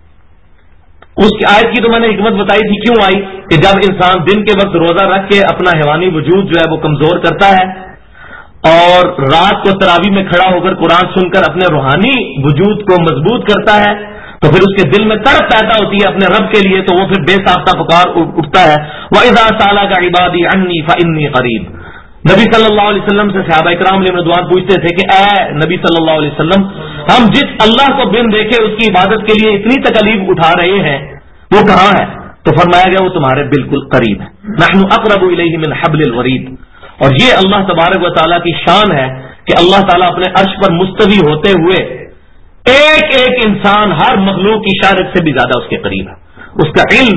اس کی آیت کی تو میں نے حکمت بتائی تھی کیوں آئی، کہ جب انسان دن کے وقت روزہ رکھ کے اپنا حیوانی وجود جو ہے وہ کمزور کرتا ہے اور رات کو تراویح میں کھڑا ہو کر قرآن سن کر اپنے روحانی وجود کو مضبوط کرتا ہے، تو پھر اس کے دل میں تڑپ پیدا ہوتی ہے اپنے رب کے لیے، تو وہ پھر بے ساختہ پکار اٹھتا ہے، وَإِذَا سَأَلَكَ عِبَادِي عَنِّي فَإِنِّي قَرِيبٌ۔ نبی صلی اللہ علیہ وسلم سے صحابہ کرام علیہ رضوان پوچھتے تھے کہ اے نبی صلی اللہ علیہ وسلم، ہم جس اللہ کو بن دیکھے اس کی عبادت کے لیے اتنی تکلیف اٹھا رہے ہیں وہ کہاں ہے؟ تو فرمایا گیا وہ تمہارے بالکل قریب ہے، نحن اقرب الیہ من حبل الورید۔ اور یہ اللہ تبارک و تعالیٰ کی شان ہے کہ اللہ تعالیٰ اپنے عرش پر مستوی ہوتے ہوئے ایک ایک انسان ہر مخلوق کی اشارت سے بھی زیادہ اس کے قریب ہے، اس کا علم،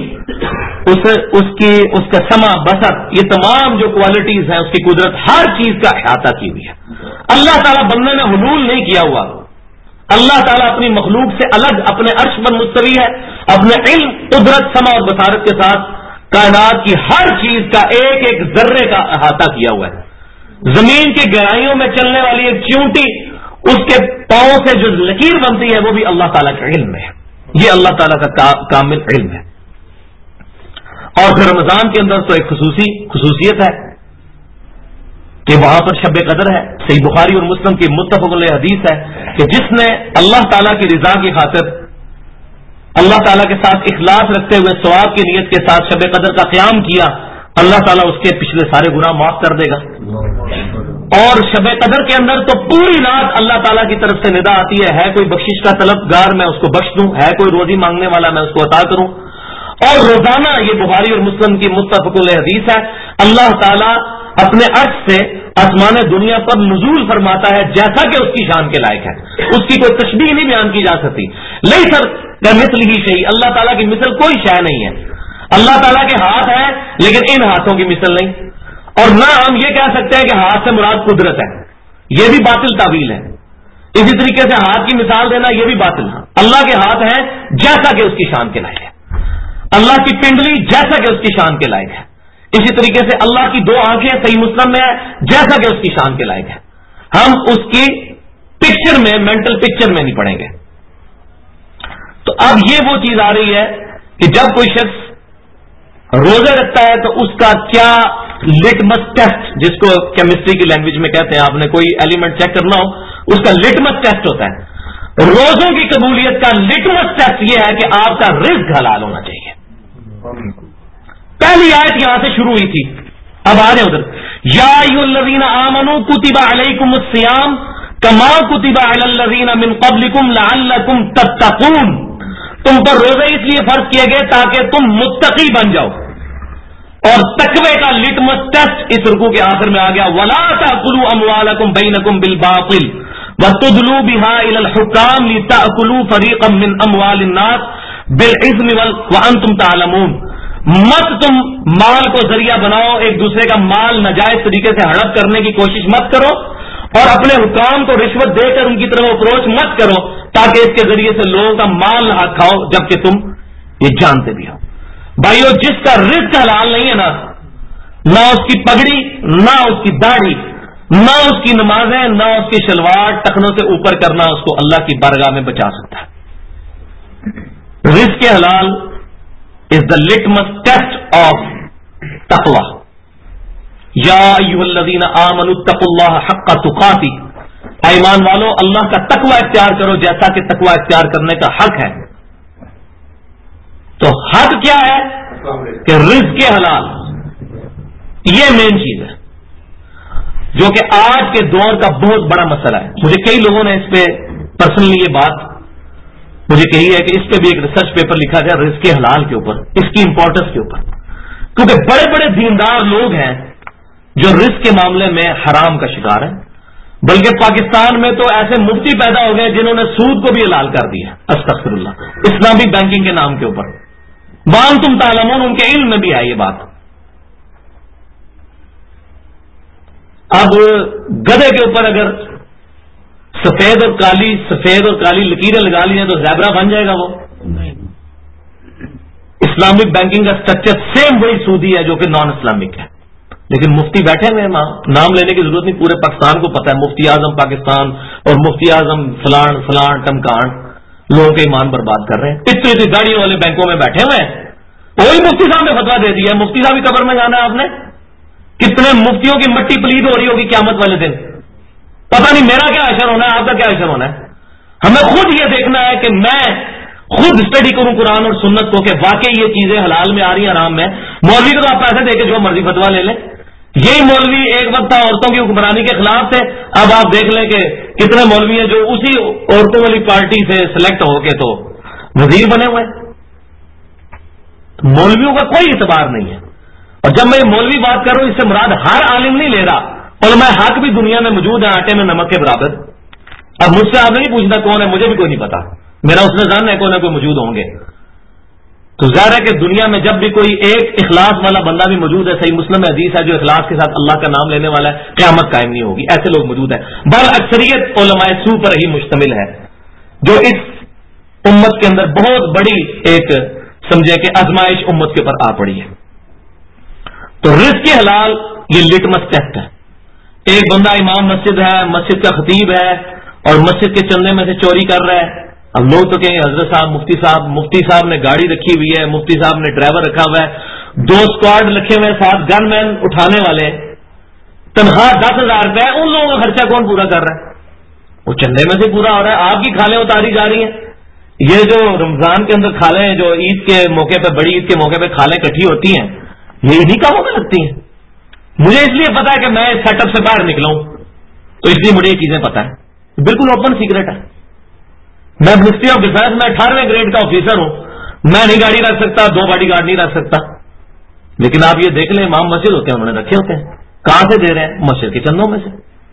اس کا سمع بصر، یہ تمام جو کوالٹیز ہیں، اس کی قدرت، ہر چیز کا احاطہ کی ہوئی ہے۔ اللہ تعالیٰ بندے میں حلول نہیں کیا ہوا، اللہ تعالیٰ اپنی مخلوق سے الگ اپنے عرش پر مستوی ہے، اپنے علم، قدرت، سمع اور بصارت کے ساتھ کائنات کی ہر چیز کا ایک ایک ذرے کا احاطہ کیا ہوا ہے۔ زمین کی گہرائیوں میں چلنے والی ایک چیونٹی، اس کے پاؤں سے جو لکیر بنتی ہے وہ بھی اللہ تعالیٰ کا علم ہے، یہ اللہ تعالیٰ کا کامل علم ہے۔ اور پھر رمضان کے اندر تو ایک خصوصیت ہے کہ وہاں پر شب قدر ہے۔ صحیح بخاری اور مسلم کی متفق علیہ حدیث ہے کہ جس نے اللہ تعالیٰ کی رضا کی خاطر اللہ تعالیٰ کے ساتھ اخلاص رکھتے ہوئے ثواب کی نیت کے ساتھ شب قدر کا قیام کیا، اللہ تعالیٰ اس کے پچھلے سارے گناہ معاف کر دے گا۔ اور شب قدر کے اندر تو پوری رات اللہ تعالیٰ کی طرف سے ندا آتی ہے کوئی بخشش کا طلبگار میں اس کو بخش دوں، ہے کوئی روزی مانگنے والا میں اس کو عطا کروں۔ اور روزانہ، یہ بخاری اور مسلم کی متفق علیہ حدیث ہے، اللہ تعالیٰ اپنے عرش سے آسمان دنیا پر نزول فرماتا ہے جیسا کہ اس کی شان کے لائق ہے، اس کی کوئی تشبیہ نہیں بیان کی جا سکتی۔ لیس کمثلہ شیء، اللہ تعالیٰ کی مثل کوئی شے نہیں ہے۔ اللہ تعالیٰ کے ہاتھ ہیں لیکن ان ہاتھوں کی مثل نہیں، اور نہ ہم یہ کہہ سکتے ہیں کہ ہاتھ سے مراد قدرت ہے، یہ بھی باطل تعویل ہے۔ اسی طریقے سے ہاتھ کی مثال دینا یہ بھی باطل ہے۔ اللہ کے ہاتھ ہیں جیسا کہ اس کی شان کے لائق ہے، اللہ کی پنڈلی جیسا کہ اس کی شان کے لائق ہے، اسی طریقے سے اللہ کی 2 آنکھیں صحیح مسلم میں ہے جیسا کہ اس کی شان کے لائق ہے۔ ہم اس کی پکچر میں، مینٹل پکچر میں نہیں پڑیں گے۔ تو اب یہ وہ چیز آ رہی ہے کہ جب کوئی شخص روزے رکھتا ہے تو اس کا کیا لٹمس ٹیسٹ، جس کو کیمسٹری کی لینگویج میں کہتے ہیں، آپ نے کوئی ایلیمنٹ چیک کرنا ہو اس کا لٹمس ٹیسٹ ہوتا ہے۔ روزوں کی قبولیت کا لٹمس ٹیسٹ یہ ہے کہ آپ کا رزق حلال ہونا چاہیے۔ پہلی آیت یہاں سے شروع ہوئی تھی، اب آ رہے ادھر، یا ایھا الذین آمنوا کتب علیکم الصیام کما کتب علی الذین من قبلکم لعلکم تتقون، تم پر روزے اس لیے فرض کیے گئے تاکہ تم متقی بن جاؤ۔ اور تقوی کا لٹمس ٹیسٹ اس رکوع کے آخر میں آ گیا، ولا تاکلوا اموالکم بینکم بالباطل وتدلوا بها الى الحکام لتاکلوا فریقا من اموال الناس بالاثم وانتم تعلمون، مت تم مال کو ذریعہ بناؤ، ایک دوسرے کا مال ناجائز طریقے سے ہڑپ کرنے کی کوشش مت کرو، اور اپنے حکام کو رشوت دے کر ان کی طرف اپروچ مت کرو تاکہ اس کے ذریعے سے لوگوں کا مال نہ کھاؤ جبکہ تم یہ جانتے بھی ہو۔ بھائیو، جس کا رزق حلال نہیں ہے نا، نہ اس کی پگڑی، نہ اس کی داڑھی، نہ اس کی نمازیں، نہ اس کی شلوار ٹخنوں سے اوپر کرنا اس کو اللہ کی بارگاہ میں بچا سکتا ہے۔ رزق حلال is the litmus test of تقوی۔ یا ایھا الذین آمنوا اتقوا اللہ حق تقاتہ، اے ایمان والو اللہ کا تقوی اختیار کرو جیسا کہ تقوی اختیار کرنے کا حق ہے۔ تو حق کیا ہے کہ رزق حلال، یہ مین چیز ہے جو کہ آج کے دور کا بہت بڑا مسئلہ ہے۔ مجھے کئی لوگوں نے اس پہ پرسنلی یہ بات مجھے کہی ہے کہ اس پہ بھی ایک ریسرچ پیپر لکھا جائے رزق حلال کے اوپر، اس کی امپورٹنس کے اوپر، کیونکہ بڑے بڑے دیندار لوگ ہیں جو رزق کے معاملے میں حرام کا شکار ہیں، بلکہ پاکستان میں تو ایسے مفتی پیدا ہو گئے جنہوں نے سود کو بھی حلال کر دیا، استغفر اللہ، اسلامی بینکنگ کے نام کے اوپر۔ وانتم تعلمون، ان کے علم میں بھی آئی یہ بات۔ اب گدھے کے اوپر اگر سفید اور کالی لکیریں لگا لی ہیں تو زیبرا بن جائے گا وہ؟ اسلامک بینکنگ کا اسٹرکچر سیم وہی سودی ہے جو کہ نان اسلامک ہے، لیکن مفتی بیٹھے ہوئے ہیں، نام لینے کی ضرورت نہیں، پورے پاکستان کو پتا ہے مفتی اعظم پاکستان اور مفتی اعظم فلان فلان ٹمکان لوگوں کے ایمان برباد کر رہے ہیں، اتنی گاڑیوں والے بینکوں میں بیٹھے ہوئے ہیں، وہی مفتی صاحب نے فتوا دے دیا ہے، مفتی صاحب کی قبر میں جانا ہے آپ نے؟ کتنے مفتیوں کی مٹی پلید ہو رہی ہوگی قیامت والے دن، پتہ نہیں میرا کیا اشر ہونا ہے، آپ کا کیا اشر ہونا ہے۔ ہمیں خود یہ دیکھنا ہے کہ میں خود اسٹڈی کروں قرآن اور سنت کو کہ واقعی یہ چیزیں حلال میں آ رہی ہیں حرام میں۔ مولوی کو تو آپ پیسے دے کے جو مرضی فتوا لے لیں، یہی مولوی ایک وقت تھا عورتوں کی حکمرانی کے خلاف تھے، اب آپ دیکھ لیں کہ کتنے مولوی ہیں جو اسی عورتوں والی پارٹی سے سلیکٹ ہو کے تو وزیر بنے ہوئے۔ مولویوں کا کوئی اعتبار نہیں ہے، اور جب میں یہ مولوی بات کر رہا ہوں اس سے مراد ہر عالم نہیں لے رہا، علماء حق بھی دنیا میں موجود ہیں آٹے میں نمک کے برابر۔ اب مجھ سے آپ نہیں پوچھنا کون ہے، مجھے بھی کوئی نہیں پتا، میرا اس میں جاننا ہے کوئی نہ کوئی موجود ہوں گے۔ تو ظاہر ہے کہ دنیا میں جب بھی کوئی ایک اخلاص والا بندہ بھی موجود ہے، صحیح مسلم میں حدیث ہے جو اخلاص کے ساتھ اللہ کا نام لینے والا ہے، قیامت قائم نہیں ہوگی، ایسے لوگ موجود ہیں۔ بل اکثریت علماء سو پر ہی مشتمل ہے، جو اس امت کے اندر بہت بڑی ایک سمجھے کہ آزمائش امت کے اوپر آ پڑی ہے۔ تو رزق حلال یہ لٹمس ٹیسٹ ہے۔ ایک بندہ امام مسجد ہے، مسجد کا خطیب ہے، اور مسجد کے چندے میں سے چوری کر رہا ہے۔ اب لوگ تو کہیں حضرت صاحب مفتی صاحب نے گاڑی رکھی ہوئی ہے، مفتی صاحب نے ڈرائیور رکھا ہوا ہے، 2 اسکواڈ رکھے ہوئے ہیں، 7 گن مین اٹھانے والے، تنخواہ 10,000 روپے، ان لوگوں کا خرچہ کون پورا کر رہا ہے؟ وہ چندے میں سے پورا ہو رہا ہے۔ آپ کی کھالیں اتاری جا رہی ہیں، یہ جو رمضان کے اندر کھالیں، جو عید کے موقع پہ، بڑی عید کے موقع پہ کھالیں اکٹھی ہوتی ہیں، یہ انہی کاموں میں لگتی ہیں۔ مجھے اس لیے پتا ہے کہ میں اس سیٹ اپ سے باہر نکلا ہوں، تو اس لیے مجھے یہ چیزیں پتا ہے، بالکل اوپن سیکرٹ ہے۔ میں منسٹری آف ڈیفینس میں 18ویں گریڈ کا آفیسر ہوں، میں نہیں گاڑی رکھ سکتا، 2 باڈی گارڈ نہیں رکھ سکتا، لیکن آپ یہ دیکھ لیں امام مسجد ہوتے ہیں، انہوں نے رکھے ہوتے ہیں۔ کہاں سے دے رہے ہیں؟ مسجد کے چندوں میں سے۔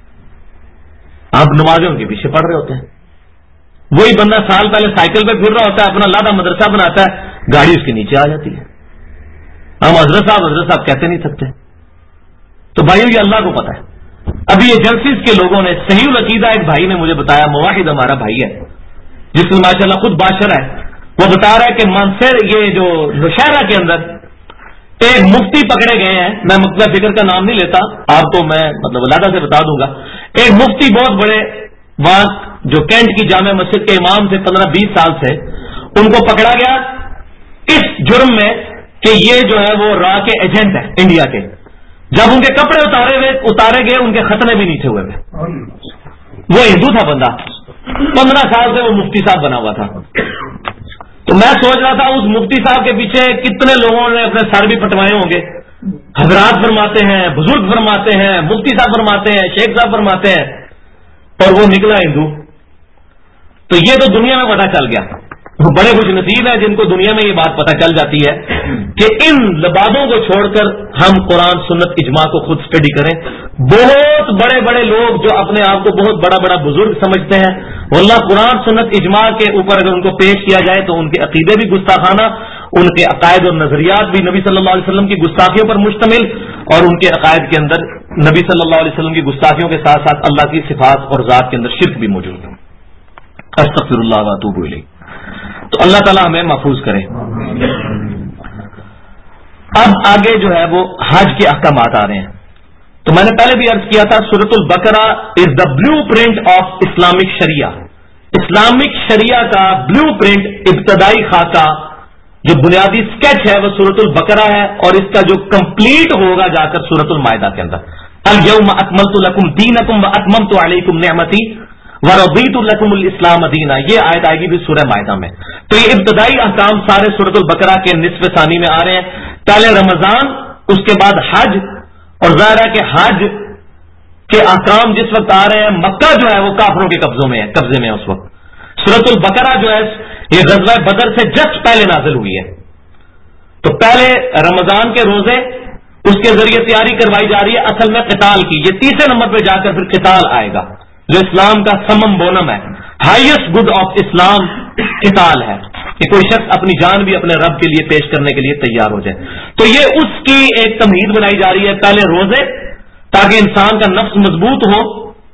آپ نمازیں ان کے پیچھے پڑھ رہے ہوتے ہیں۔ وہی بندہ سال پہلے سائیکل پہ پھر رہا ہوتا ہے، اپنا لادہ مدرسہ بناتا ہے، گاڑی اس کے نیچے آ جاتی ہے۔ ہم حضرت صاحب کہتے نہیں سکتے۔ تو بھائیو یہ اللہ کو پتا ہے۔ ابھی ایجنسیز کے لوگوں نے صحیح العقیدہ، ایک بھائی نے مجھے بتایا، مواحد ہمارا بھائی ہے جس میں ماشاءاللہ خود باشر ہے، وہ بتا رہا ہے کہ مانسر یہ جو نوشہرہ کے اندر ایک مفتی پکڑے گئے ہیں، میں مقتدہ فکر کا نام نہیں لیتا، آپ کو میں ولادہ سے بتا دوں گا، ایک مفتی بہت بڑے وہاں جو کینٹ کی جامع مسجد کے امام سے 15-20 سال سے، ان کو پکڑا گیا اس جرم میں کہ یہ جو ہے وہ را کے ایجنٹ ہے انڈیا کے۔ جب ان کے کپڑے اتارے گئے، ان کے ختنے بھی نیچے ہوئے وہ ہندو تھا بندہ، 15 سال سے وہ مفتی صاحب بنا ہوا تھا۔ تو میں سوچ رہا تھا اس مفتی صاحب کے پیچھے کتنے لوگوں نے اپنے سر بھی پٹوائے ہوں گے۔ حضرات فرماتے ہیں، بزرگ فرماتے ہیں، مفتی صاحب فرماتے ہیں، شیخ صاحب فرماتے ہیں، اور وہ نکلا ہندو۔ تو یہ تو دنیا میں پتہ چل گیا، وہ بڑے خوش نصیب ہیں جن کو دنیا میں یہ بات پتہ چل جاتی ہے کہ ان لبادوں کو چھوڑ کر ہم قرآن سنت اجماع کو خود اسٹڈی کریں۔ بہت بڑے بڑے لوگ جو اپنے آپ کو بہت بڑا بڑا بزرگ سمجھتے ہیں، واللہ قرآن سنت اجماع کے اوپر اگر ان کو پیش کیا جائے تو ان کے عقیدے بھی گستاخانہ، ان کے عقائد اور نظریات بھی نبی صلی اللہ علیہ وسلم کی گستاخیوں پر مشتمل، اور ان کے عقائد کے اندر نبی صلی اللہ علیہ وسلم کی گستاخیوں کے ساتھ ساتھ اللہ کی صفات اور ذات کے اندر شرک بھی موجود ہے۔ استغفر اللہ و اتوب الیہ۔ تو اللہ تعالیٰ ہمیں محفوظ کرے۔ اب آگے جو ہے وہ حج کے احکامات آ رہے ہیں. تو میں نے پہلے بھی عرض کیا تھا سورۃ البقرہ is the blueprint of Islamic شریعہ. اسلامک شریعہ کا بلو پرنٹ، ابتدائی خاکہ، جو بنیادی سکیچ ہے وہ سورۃ البقرہ ہے، اور اس کا جو کمپلیٹ ہوگا جا کر سورۃ المائدہ کے اندر. الیوم اکملت لکم دینکم واتممت علیکم نعمتی ورضیت لکم الاسلام دینا. یہ آیت آئے گی بھی سورہ مائدہ میں. تو یہ ابتدائی احکام سارے سورۃ البقرہ کے نصف ثانی میں آ رہے ہیں. پہلے رمضان، اس کے بعد حج، اور ظاہر ہے کہ حج کے احکام جس وقت آ رہے ہیں، مکہ جو ہے وہ کافروں کے قبضے میں ہے اس وقت. سورۃ البقرہ جو ہے یہ غزوہ بدر سے جسٹ پہلے نازل ہوئی ہے. تو پہلے رمضان کے روزے، اس کے ذریعے تیاری کروائی جا رہی ہے اصل میں قتال کی. یہ تیسرے نمبر پہ جا کر پھر قتال آئے گا، جو اسلام کا سمم بونم ہے. ہائیسٹ گڈ آف اسلام قتال ہے کہ کوئی شخص اپنی جان بھی اپنے رب کے لیے پیش کرنے کے لیے تیار ہو جائے. تو یہ اس کی ایک تمہید بنائی جا رہی ہے، پہلے روزے تاکہ انسان کا نفس مضبوط ہو،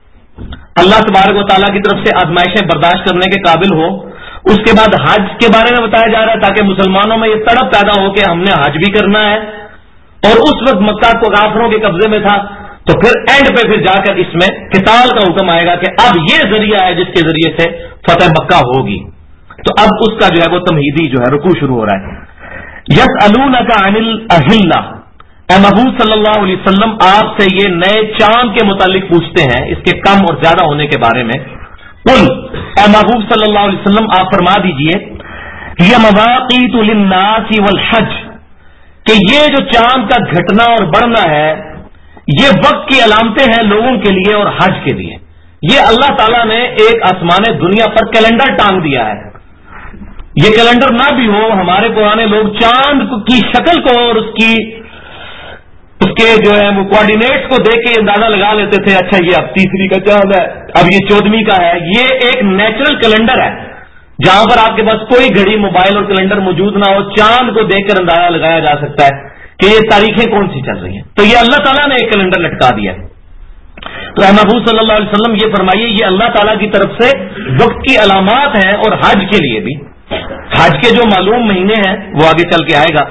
اللہ تبارک و تعالیٰ کی طرف سے آزمائشیں برداشت کرنے کے قابل ہو. اس کے بعد حج کے بارے میں بتایا جا رہا ہے تاکہ مسلمانوں میں یہ تڑپ پیدا ہو کہ ہم نے حج بھی کرنا ہے. اور اس وقت مکہ کو کافروں کے قبضے میں تھا، تو پھر اینڈ پہ پھر جا کر اس میں قتال کا حکم آئے گا کہ اب یہ ذریعہ ہے جس کے ذریعے سے فتح مکہ ہوگی. تو اب اس کا جو ہے وہ تمہیدی جو ہے رکوع شروع ہو رہا ہے. یسألونک عن الاہلہ، اے محبوب صلی اللہ علیہ وسلم آپ سے یہ نئے چاند کے متعلق پوچھتے ہیں، اس کے کم اور زیادہ ہونے کے بارے میں. قل، اے محبوب صلی اللہ علیہ وسلم آپ فرما دیجئے، یہ مواقیت للناس والحج، کہ یہ جو چاند کا گھٹنا اور بڑھنا ہے یہ وقت کی علامتیں ہیں لوگوں کے لیے اور حج کے لیے. یہ اللہ تعالیٰ نے ایک آسمان دنیا پر کیلنڈر ٹانگ دیا ہے. یہ کیلنڈر نہ بھی ہو، ہمارے پرانے لوگ چاند کی شکل کو اور اس کے جو ہے وہ کوآرڈینیٹس کو دیکھ کے اندازہ لگا لیتے تھے، اچھا یہ اب تیسری کا چاند ہے، اب یہ 14ویں کا ہے. یہ ایک نیچرل کیلنڈر ہے جہاں پر آپ کے پاس کوئی گھڑی، موبائل اور کیلنڈر موجود نہ ہو، چاند کو دیکھ کر اندازہ لگایا جا سکتا ہے کہ یہ تاریخیں کون سی چل رہی ہیں. تو یہ اللہ تعالیٰ نے ایک کیلنڈر لٹکا دیا ہے. تو اے محبوب صلی اللہ علیہ وسلم یہ فرمائیے یہ اللہ تعالیٰ کی طرف سے وقت کی علامات ہیں، اور حج کے لیے بھی. حج کے جو معلوم مہینے ہیں وہ آگے چل کے آئے گا.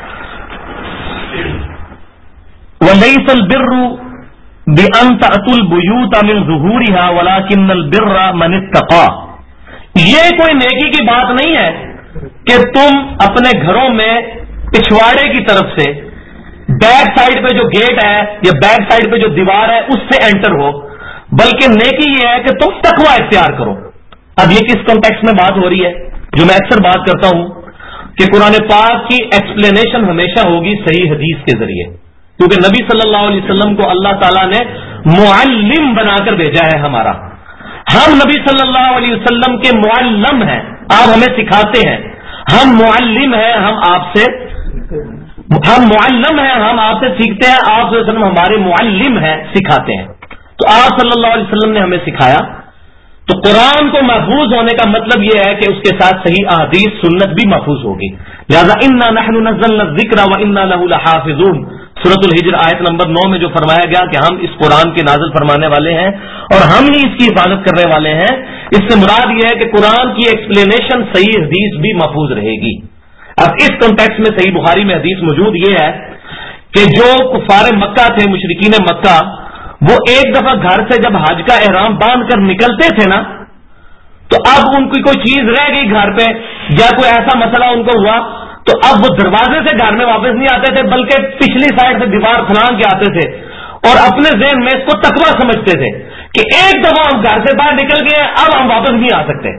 وَلَيْسَ الْبِرُّ بِأَن تَأْتُوا الْبُيُوتَ مِن ظُهُورِهَا وَلَكِنَّ الْبِرَّ مَنِ اتَّقَىٰ. یہ کوئی نیکی کی بات نہیں ہے کہ تم اپنے گھروں میں پچھواڑے کی طرف سے بیک سائڈ پہ جو گیٹ ہے یا بیک سائڈ پہ جو دیوار ہے اس سے انٹر ہو، بلکہ نیکی یہ ہے کہ تم تقوی اختیار کرو. اب یہ کس کانٹیکسٹ میں بات ہو رہی ہے؟ جو میں اکثر بات کرتا ہوں کہ قرآن پاک کی ایکسپلینیشن ہمیشہ ہوگی صحیح حدیث کے ذریعے، کیونکہ نبی صلی اللہ علیہ وسلم کو اللہ تعالیٰ نے معلم بنا کر بھیجا ہے. ہم نبی صلی اللہ علیہ وسلم کے معلم ہیں، آپ ہمیں سکھاتے ہیں. ہم معلم ہیں، ہم معلم ہیں، ہم آپ سے سیکھتے ہیں. آپ صلی اللہ علیہ وسلم ہمارے معلم ہیں، سکھاتے ہیں. تو آپ صلی اللہ علیہ وسلم نے ہمیں سکھایا. تو قرآن کو محفوظ ہونے کا مطلب یہ ہے کہ اس کے ساتھ صحیح احادیث سنت بھی محفوظ ہوگی. لہذا انا نحن نزلنا الذکر وانا له لحافظون، سورۃ الحجر آیت نمبر 9 میں جو فرمایا گیا کہ ہم اس قرآن کے نازل فرمانے والے ہیں اور ہم ہی اس کی حفاظت کرنے والے ہیں، اس سے مراد یہ ہے کہ قرآن کی ایکسپلینیشن صحیح حدیث بھی محفوظ رہے گی. اب اس کانٹیکس میں صحیح بخاری میں حدیث موجود یہ ہے کہ جو کفار مکہ تھے، مشرکین مکہ، وہ ایک دفعہ گھر سے جب حج کا احرام باندھ کر نکلتے تھے نا، تو اب ان کی کوئی چیز رہ گئی گھر پہ یا کوئی ایسا مسئلہ ان کو ہوا، تو اب وہ دروازے سے گھر میں واپس نہیں آتے تھے بلکہ پچھلی سائڈ سے دیوار پھلانگ کے آتے تھے، اور اپنے ذہن میں اس کو تقویٰ سمجھتے تھے کہ ایک دفعہ ہم گھر سے باہر نکل گئے، اب ہم واپس نہیں آ سکتے.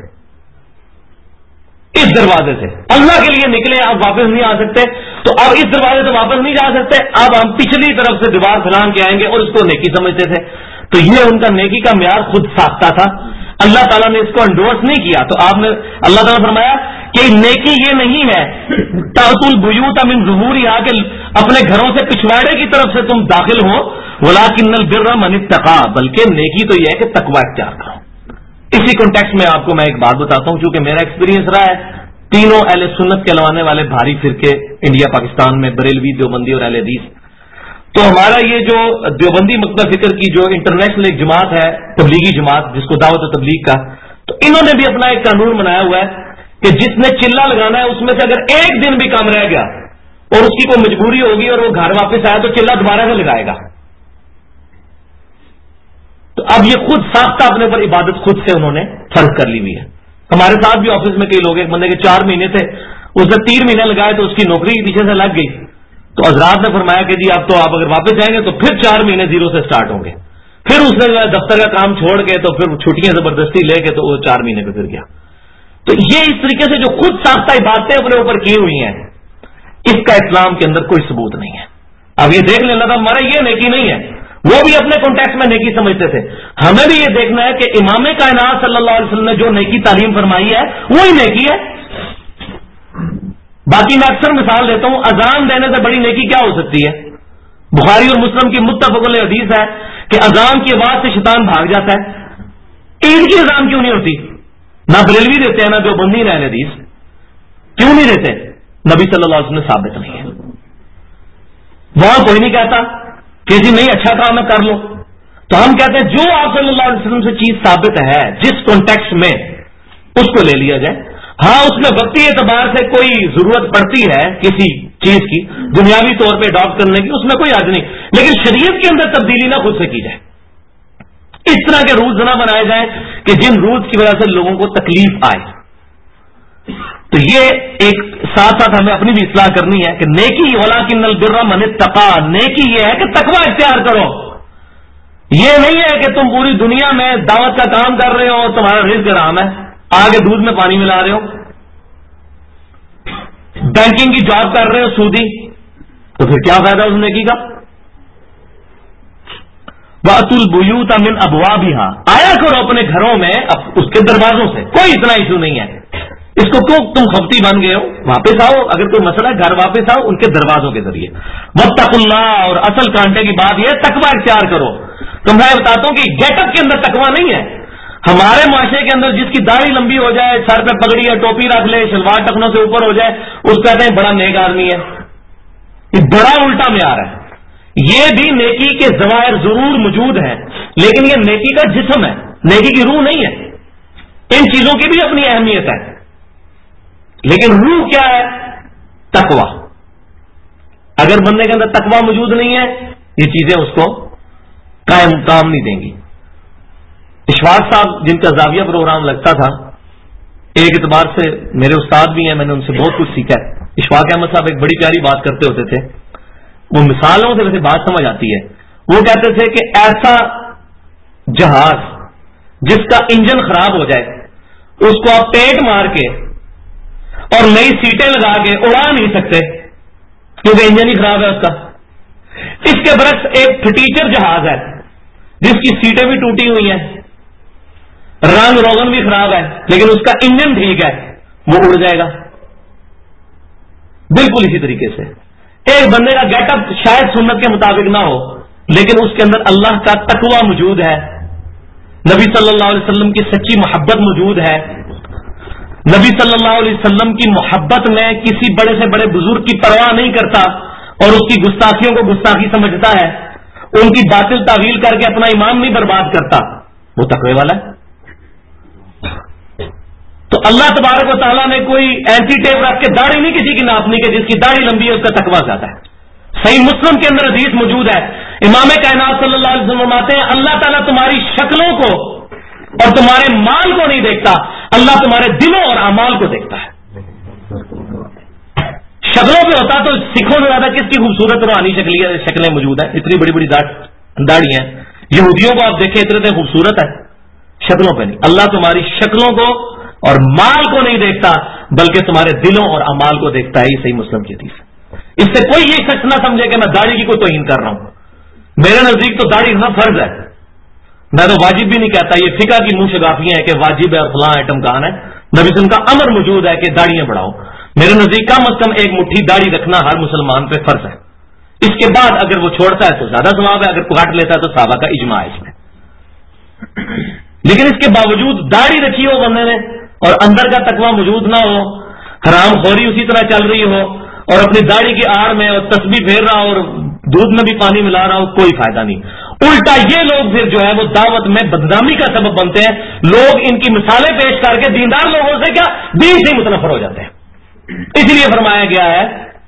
اس دروازے سے اللہ کے لیے نکلے، اب واپس نہیں آ سکتے، تو اب اس دروازے سے واپس نہیں جا سکتے، اب ہم پچھلی طرف سے دیوار پھلانگ کے آئیں گے، اور اس کو نیکی سمجھتے تھے. تو یہ ان کا نیکی کا معیار خود ساختہ تھا، اللہ تعالیٰ نے اس کو انڈورس نہیں کیا. تو آپ نے اللہ تعالیٰ فرمایا کہ نیکی یہ نہیں ہے تأتوا البیوت من ظہورہا، کہ اپنے گھروں سے پچھواڑے کی طرف سے تم داخل ہو، ولکن البر من اتقى، بلکہ نیکی تو یہ ہے کہ تقوی اختیار کرو. اسی کانٹیکسٹ میں آپ کو میں ایک بات بتاتا ہوں، چونکہ میرا ایکسپیرینس رہا ہے تینوں اہل سنت کہلوانے والے بھاری فرقے انڈیا پاکستان میں، بریلوی، دیوبندی اور اہل حدیث. تو ہمارا یہ جو دیوبندی مکتب فکر کی جو انٹرنیشنل ایک جماعت ہے، تبلیغی جماعت جس کو دعوت و تبلیغ کا، تو انہوں نے بھی اپنا ایک قانون بنایا ہوا ہے کہ جس نے چلہ لگانا ہے اس میں سے اگر ایک دن بھی کم رہ گیا، اور اس کی कोई मजबूरी होगी और वो घर वापस आया तो चिल्ला दोबारा से लगाएगा। तो अब ये खुद साख्ता अपने पर इबादत खुद से उन्होंने फर्ज कर ली हुई है। हमारे साथ भी ऑफिस में कई लोग, एक बंदे के 4 महीने थे, उसने 3 महीने लगाए तो उसकी नौकरी पीछे से लग गई। तो हजरात ने फरमाया कि जी अब तो आप अगर वापस जाएंगे तो फिर 4 महीने जीरो से स्टार्ट होंगे। फिर उसने दफ्तर का काम छोड़ के तो फिर छुट्टियां जबरदस्ती लेके तो वो 4 महीने पे फिर गया। तो ये इस तरीके से जो खुद साख्ता इबादतें अपने ऊपर की हुई हैं, इसका इस्लाम के अंदर कोई सबूत नहीं है। अब ये देख लेना था हमारा ये नेकी नहीं है, वो भी अपने कॉन्टेक्स्ट में नेकी समझते थे। हमें भी ये देखना है कि इमाम कायनात सल्लल्लाहु अलैहि वसल्लम ने जो नेकी तालीम फरमाई है वही नेकी है। बाकी मैं अक्सर मिसाल देता हूं, अजान देने से बड़ी नेकी क्या हो सकती है? बुखारी और मुस्लिम की मुत्तफक अलैह हदीस है कि अजान की आवाज से शैतान भाग जाता है। ईद की अजान क्यों नहीं होती? ना बरेलवी देते हैं ना देवबंदी ना हदीस, क्यों नहीं देते? नबी सल्लल्लाहु अलैहि वसल्लम ने साबित नहीं है। वहां कोई नहीं कहता कि जी नहीं अच्छा काम है कर लो। तो हम कहते हैं जो आप सल्लल्लाहु अलैहि वसल्लम से चीज साबित है जिस कॉन्टेक्स्ट में, उसको ले लिया जाए। हाँ, उसमें वक्ती एतबार से कोई जरूरत पड़ती है किसी चीज की दुनियावी तौर पे अडॉप्ट करने की, उसमें कोई हर्ज नहीं, लेकिन शरीयत के अंदर तब्दीली ना खुद से की जाए। इस तरह के रूल्स ना बनाए जाए कि जिन रूल्स की वजह से लोगों को तकलीफ आए। तो ये एक साथ साथ हमें अपनी भी इस्लाह करनी है कि नेकी वलाकिन्नल बिर्रा मन इत्तका, नेकी ये है कि तकवा इख्तियार करो। ये नहीं है कि तुम पूरी दुनिया में दावत का काम कर रहे हो और तुम्हारा रिस्क हराम है, आगे दूध में पानी मिला रहे हो, बैंकिंग की जॉब कर रहे हो सूदी, तो फिर क्या फायदा उस नेकी का? वातुल बुयूता मिन अबवाबिहा, आया करो अपने घरों में उसके दरवाजों से, कोई इतना इशू नहीं है। इसको क्यों तुम खपती बन गए हो? वापस आओ, अगर कोई मसला है घर वापस आओ उनके दरवाजों के जरिए। वत्तकुल्लाह, और असल कांटे की बात यह तकवा इख्तियार करो। तो मैं बताता हूं कि गेटअप के अंदर तकवा नहीं है। हमारे माशरे के अंदर जिसकी दाढ़ी लंबी हो जाए, सर पे पगड़ी या टोपी रख ले, शलवार टखनों से ऊपर हो जाए, उसको कहते हैं बड़ा नेक आदमी है। ये बड़ा उल्टा म्यार है। ये भी नेकी के ज़वाहिर जरूर मौजूद हैं, लेकिन ये नेकी का जिस्म है, नेकी की रूह नहीं है। इन चीजों की भी अपनी अहमियत है, लेकिन रूह क्या है? तकवा। अगर बंदे के अंदर तकवा मौजूद नहीं है, ये चीजें उसको कायम काम नहीं देंगी। इशफाक साहब जिनका जाविया प्रोग्राम लगता था, एक एतबार से मेरे उस्ताद भी हैं, मैंने उनसे बहुत कुछ सीखा है। इशफाक अहमद साहब एक बड़ी प्यारी बात करते होते थे, वो मिसालों से वैसे बात समझ आती है। वो कहते थे कि ऐसा जहाज जिसका इंजन खराब हो जाए, उसको आप पेंट मार के और नई सीटें लगा के उड़ा नहीं सकते क्योंकि इंजन ही खराब है उसका। इसके बरक्स एक फटीचर जहाज है जिसकी सीटें भी टूटी हुई हैं, रंग रोगन भी खराब है, लेकिन उसका इंजन ठीक है, वो उड़ जाएगा। बिल्कुल इसी तरीके से एक बंदे का गेटअप शायद सुन्नत के मुताबिक ना हो, लेकिन उसके अंदर अल्लाह का तकवा मौजूद है, नबी सल्लल्लाहु अलैहि वसल्लम की सच्ची मोहब्बत मौजूद है। नबी सल्लल्लाहु अलैहि वसल्लम की मोहब्बत में किसी बड़े से बड़े बुजुर्ग की परवाह नहीं करता और उसकी गुस्ताखियों को गुस्ताखी समझता है, उनकी बातिल तावील करके अपना ईमान नहीं बर्बाद करता, वो तकवे वाला है। तो अल्लाह तबारक व तआला ने कोई एंटी टेप रख के दाढ़ी नहीं किसी की नापनी के, जिसकी दाढ़ी लंबी है उसका तकवा ज्यादा है। सही मुस्लिम के अंदर हदीस मौजूद है, इमाम कायनात सल्लल्लाहु अलैहि वसल्लम फरमाते हैं अल्लाह ताला तुम्हारी शक्लों को और तुम्हारे माल को नहीं देखता, अल्लाह तुम्हारे दिलों और अमाल को देखता है। शक्लों पे होता तो सिखों से ज्यादा किसकी खूबसूरत रूहानी शक्लें मौजूद है, इतनी बड़ी बड़ी दाढ़ी है। यहूदियों को आप देखें इतने खूबसूरत है, शक्लों पे नहीं। अल्लाह तुम्हारी शक्लों को और माल को नहीं देखता, बल्कि तुम्हारे दिलों और अमाल को देखता है। ये सही मुस्लिम की हदीस है। इससे कोई ये सच ना समझे कि मैं दाढ़ी की कोई तौहीन कर रहा हूं। मेरे नजदीक तो दाढ़ी रखना फर्ज है, मैं तो वाजिब भी नहीं कहता। ये फिका की मुंह शगाफियां है कि वाजिब है और फलां आइटम कहां है। नबी सल्लल्लाहु अलैहि वसल्लम का अमर मौजूद है कि दाढ़ियां बढ़ाओ। मेरे नजदीक कम अज कम एक मुट्ठी दाढ़ी रखना हर मुसलमान पे फर्ज है। इसके बाद अगर वो छोड़ता है तो ज्यादा सवाब है, अगर काट लेता है तो सहाबा का इजमा है इसमें। लेकिन इसके बावजूद दाढ़ी रखी हो बंदे ने और अंदर का तकवा मौजूद ना हो, हराम खोरी उसी तरह चल रही हो और अपनी दाढ़ी की आड़ में और तस्बीह फेर रहा और दूध में भी पानी मिला रहा हो, कोई फायदा नहीं। उल्टा ये लोग फिर जो है वो दावत में बदनामी का सबब बनते हैं। लोग इनकी मिसालें पेश करके दीनदार लोगों से क्या दीन से मुतनफर हो जाते हैं। इसलिए फरमाया गया है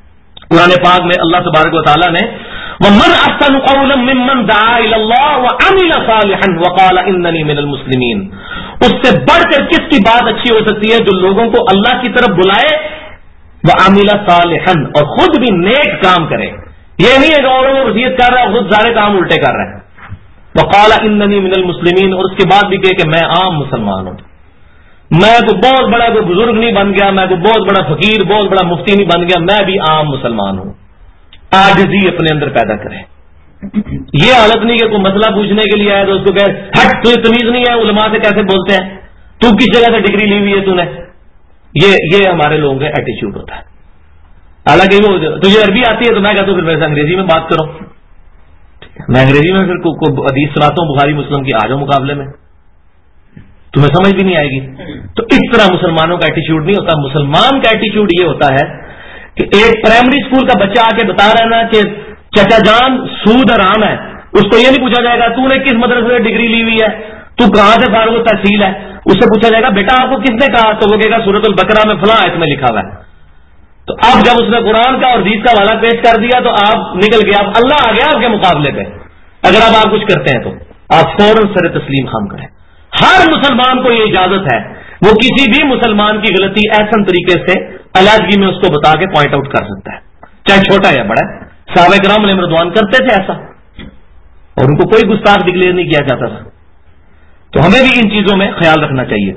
قرآن پاک میں اللہ تبارک و تعالیٰ نے وَمَنْ أَحْسَنُ قَوْلًا مِّمَّنْ دَعَا إِلَى اللَّهِ وَعَمِلَ صَالِحًا وَقَالَ إِنَّنِي مِنَ الْمُسْلِمِينَ، اس سے بڑھ کر کس کی بات اچھی ہو سکتی ہے جو لوگوں کو اللہ کی طرف بلائے وَعَمِلَ صَالِحًا، اور خود بھی نیک کام کرے. یہ نہیں ہے کہ اوروں کو وصیت کر رہا ہے خود سارے کام الٹے کر رہا ہے. وَقَالَ إِنَّنِي مِنَ الْمُسْلِمِينَ، اور اس کے بعد بھی کہے کہ میں عام مسلمان ہوں، میں کوئی بہت بڑا کوئی بزرگ نہیں بن گیا، میں کوئی بہت بڑا فقیر بہت بڑا مفتی نہیں بن گیا، میں بھی عام مسلمان ہوں. عاجزی اپنے اندر پیدا کرے. یہ حالت نہیں کہ کوئی مسئلہ پوچھنے کے لیے آئے تو اس کو کہ ہٹ تجھے تمیز نہیں ہے علماء سے کیسے بولتے ہیں، تو کس جگہ سے ڈگری لی ہوئی ہے تو نے. یہ ہمارے لوگوں کا ایٹیچیوڈ ہوتا ہے. حالانکہ وہ تجھے عربی آتی ہے تو میں کہتا ہوں پھر میرے سے انگریزی میں بات کرو، میں انگریزی میں پھر حدیث سناتا ہوں بخاری مسلم کی، آ جاؤ مقابلے میں، تمہیں سمجھ بھی نہیں آئے گی. تو اس طرح مسلمانوں کا ایٹیچیوڈ نہیں ہوتا. مسلمان کا ایٹیچیوڈ یہ ہوتا ہے کہ ایک پرائمری اسکول کا بچہ آ کے بتا رہا ہے نا کہ چچا جان سود حرام ہے، اس کو یہ نہیں پوچھا جائے گا تو نے کس مدرسے سے ڈگری لی ہوئی ہے، تو کہاں سے فارغ التحصیل ہے. اس سے پوچھا جائے گا بیٹا آپ کو کس نے کہا، تو وہ کہے گا سورۃ البقرہ میں فلاں آیت میں لکھا ہوا ہے. تو اب جب اس نے قرآن کا اور حدیث کا حوالہ پیش کر دیا تو آپ نکل گیا، اب اللہ آ گیا آپ کے مقابلے پہ. اگر آپ کچھ کرتے ہیں تو آپ فوراً سر تسلیم خام کریں. ہر مسلمان کو یہ اجازت ہے وہ کسی بھی مسلمان کی غلطی ایسا طریقے سے علیحدگی میں اس کو بتا کے پوائنٹ آؤٹ کر سکتا ہے، چاہے چھوٹا یا بڑا. صحابہ کرام علیہ رضوان کرتے تھے ایسا، اور ان کو کوئی گستاخ ڈکلیئر نہیں کیا جاتا تھا. تو ہمیں بھی ان چیزوں میں خیال رکھنا چاہیے.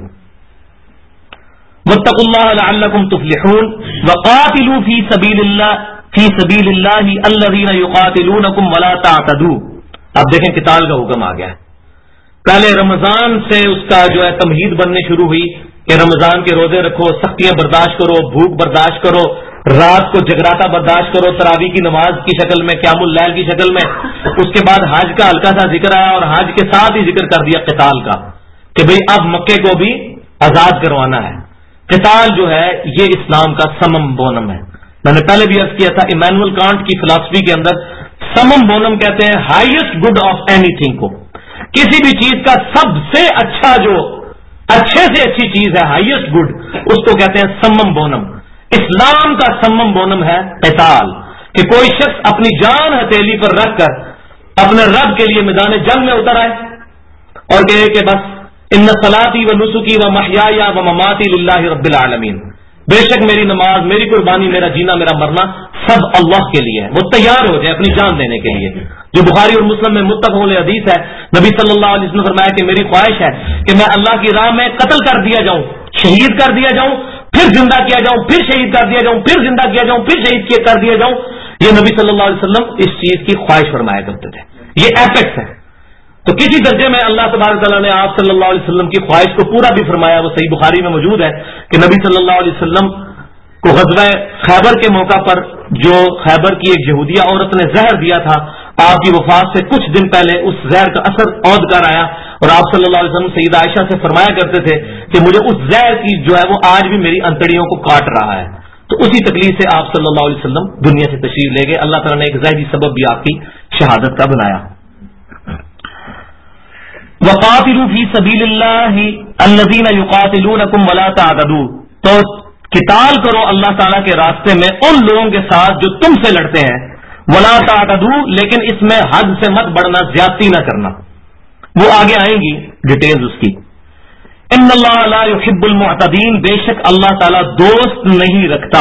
واتقوا اللہ لعلکم تفلحون وقاتلوا فی سبیل اللہ الذین یقاتلونکم ولا تعتدوا. اب دیکھیں قتال کا حکم آ گیا ہے. پہلے رمضان سے اس کا جو ہے تمہید بننے شروع ہوئی کہ رمضان کے روزے رکھو، سختیاں برداشت کرو، بھوک برداشت کرو، رات کو جگراتا برداشت کرو، تراویح کی نماز کی شکل میں، قیام اللیل کی شکل میں. اس کے بعد حج کا ہلکا سا ذکر آیا اور حج کے ساتھ ہی ذکر کر دیا قتال کا کہ بھئی اب مکے کو بھی آزاد کروانا ہے. قتال جو ہے یہ اسلام کا سمم بونم ہے. میں نے پہلے بھی عرض کیا تھا ایمینول کانٹ کی فلسفی کے اندر سمم بونم کہتے ہیں highest good of anything کو. کسی بھی چیز کا سب سے اچھا جو اچھے سے اچھی چیز ہے ہائیسٹ گڈ، اس کو کہتے ہیں سمم بونم. اسلام کا سمم بونم ہے قتال، کہ کوئی شخص اپنی جان ہتھیلی پر رکھ کر اپنے رب کے لیے میدان جنگ میں اتر آئے اور کہے کہ بس ان صلاتی و نسکی و محیایا و مماتی للہ رب العالمین، بے شک میری نماز، میری قربانی، میرا جینا، میرا مرنا سب اللہ کے لیے ہے. وہ تیار ہو جائے اپنی جان دینے کے لیے. جو بخاری اور مسلم میں متفق علیہ حدیث ہے، نبی صلی اللہ علیہ وسلم نے فرمایا کہ میری خواہش ہے کہ میں اللہ کی راہ میں قتل کر دیا جاؤں، شہید کر دیا جاؤں، پھر زندہ کیا جاؤں، پھر شہید کر دیا جاؤں، پھر زندہ کیا جاؤں، پھر شہید کر دیا جاؤں. یہ نبی صلی اللہ علیہ وسلم اس چیز کی خواہش فرمایا کرتے تھے. یہ ایپیکس ہے. تو کسی درجے میں اللہ تبارک تعالیٰ نے آپ صلی اللہ علیہ وسلم کی خواہش کو پورا بھی فرمایا. وہ صحیح بخاری میں موجود ہے کہ نبی صلی اللہ علیہ وسلم کو غزوہ خیبر کے موقع پر جو خیبر کی ایک یہودیہ عورت نے زہر دیا تھا، آپ کی وفات سے کچھ دن پہلے اس زہر کا اثر عود کر آیا اور آپ صلی اللہ علیہ وسلم سیدہ عائشہ سے فرمایا کرتے تھے کہ مجھے اس زہر کی جو ہے وہ آج بھی میری انتڑیوں کو کاٹ رہا ہے. تو اسی تکلیف سے آپ صلی اللہ علیہ وسلم دنیا سے تشریف لے گئے. اللہ تعالیٰ نے ایک ظاہری سبب بھی آپ کی شہادت کا بنایا. وقاتلوا فی سبیل اللہ الذین یقاتلونکم ولا تعتدوا، تو قتال کرو اللہ تعالیٰ کے راستے میں ان لوگوں کے ساتھ جو تم سے لڑتے ہیں، ولا تعتدوا، لیکن اس میں حد سے مت بڑھنا، زیادتی نہ کرنا. وہ آگے آئیں گی ڈیٹیلز اس کی. ان اللہ لا يحب المعتدین، بے شک اللہ تعالیٰ دوست نہیں رکھتا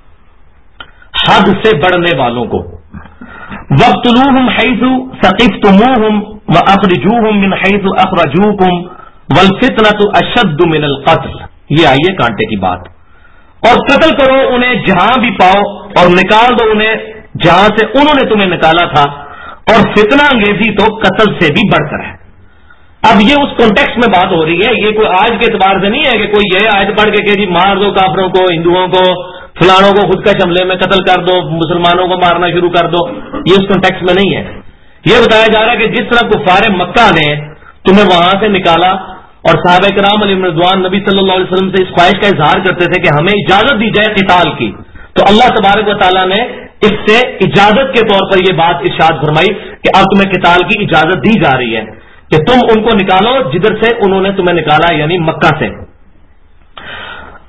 حد سے بڑھنے والوں کو. وَاقْتُلُوهُمْ حَيْثُ ثَقِفْتُمُوهُمْ وَأَخْرِجُوهُمْ مِنْ حَيْثُ أَخْرَجُوكُمْ وَالْفِتْنَةُ أَشَدُّ مِنَ الْقَتْلِ. یہ آئیے کانٹے کی بات. اور قتل کرو انہیں جہاں بھی پاؤ اور نکال دو انہیں جہاں سے انہوں نے تمہیں نکالا تھا، اور فتنہ انگیزی تو قتل سے بھی بڑھ کر ہے. اب یہ اس کانٹیکسٹ میں بات ہو رہی ہے، یہ کوئی آج کے اعتبار سے نہیں ہے کہ کوئی یہ آیت پڑھ کے کہ جی مار دو کافروں کو، ہندوؤں کو، فلانوں کو خود کش حملے میں قتل کر دو، مسلمانوں کو مارنا شروع کر دو. یہ اس کانٹیکسٹ میں نہیں ہے. یہ بتایا جا رہا ہے کہ جس طرح کفار مکہ نے تمہیں وہاں سے نکالا اور صحابہ کرام علیہ رضوان نبی صلی اللہ علیہ وسلم سے اس خواہش کا اظہار کرتے تھے کہ ہمیں اجازت دی جائے قتال کی، تو اللہ تبارک و تعالیٰ نے اس سے اجازت کے طور پر یہ بات ارشاد فرمائی کہ اب تمہیں قتال کی اجازت دی جا رہی ہے کہ تم ان کو نکالو جدھر سے انہوں نے تمہیں نکالا، یعنی مکہ سے.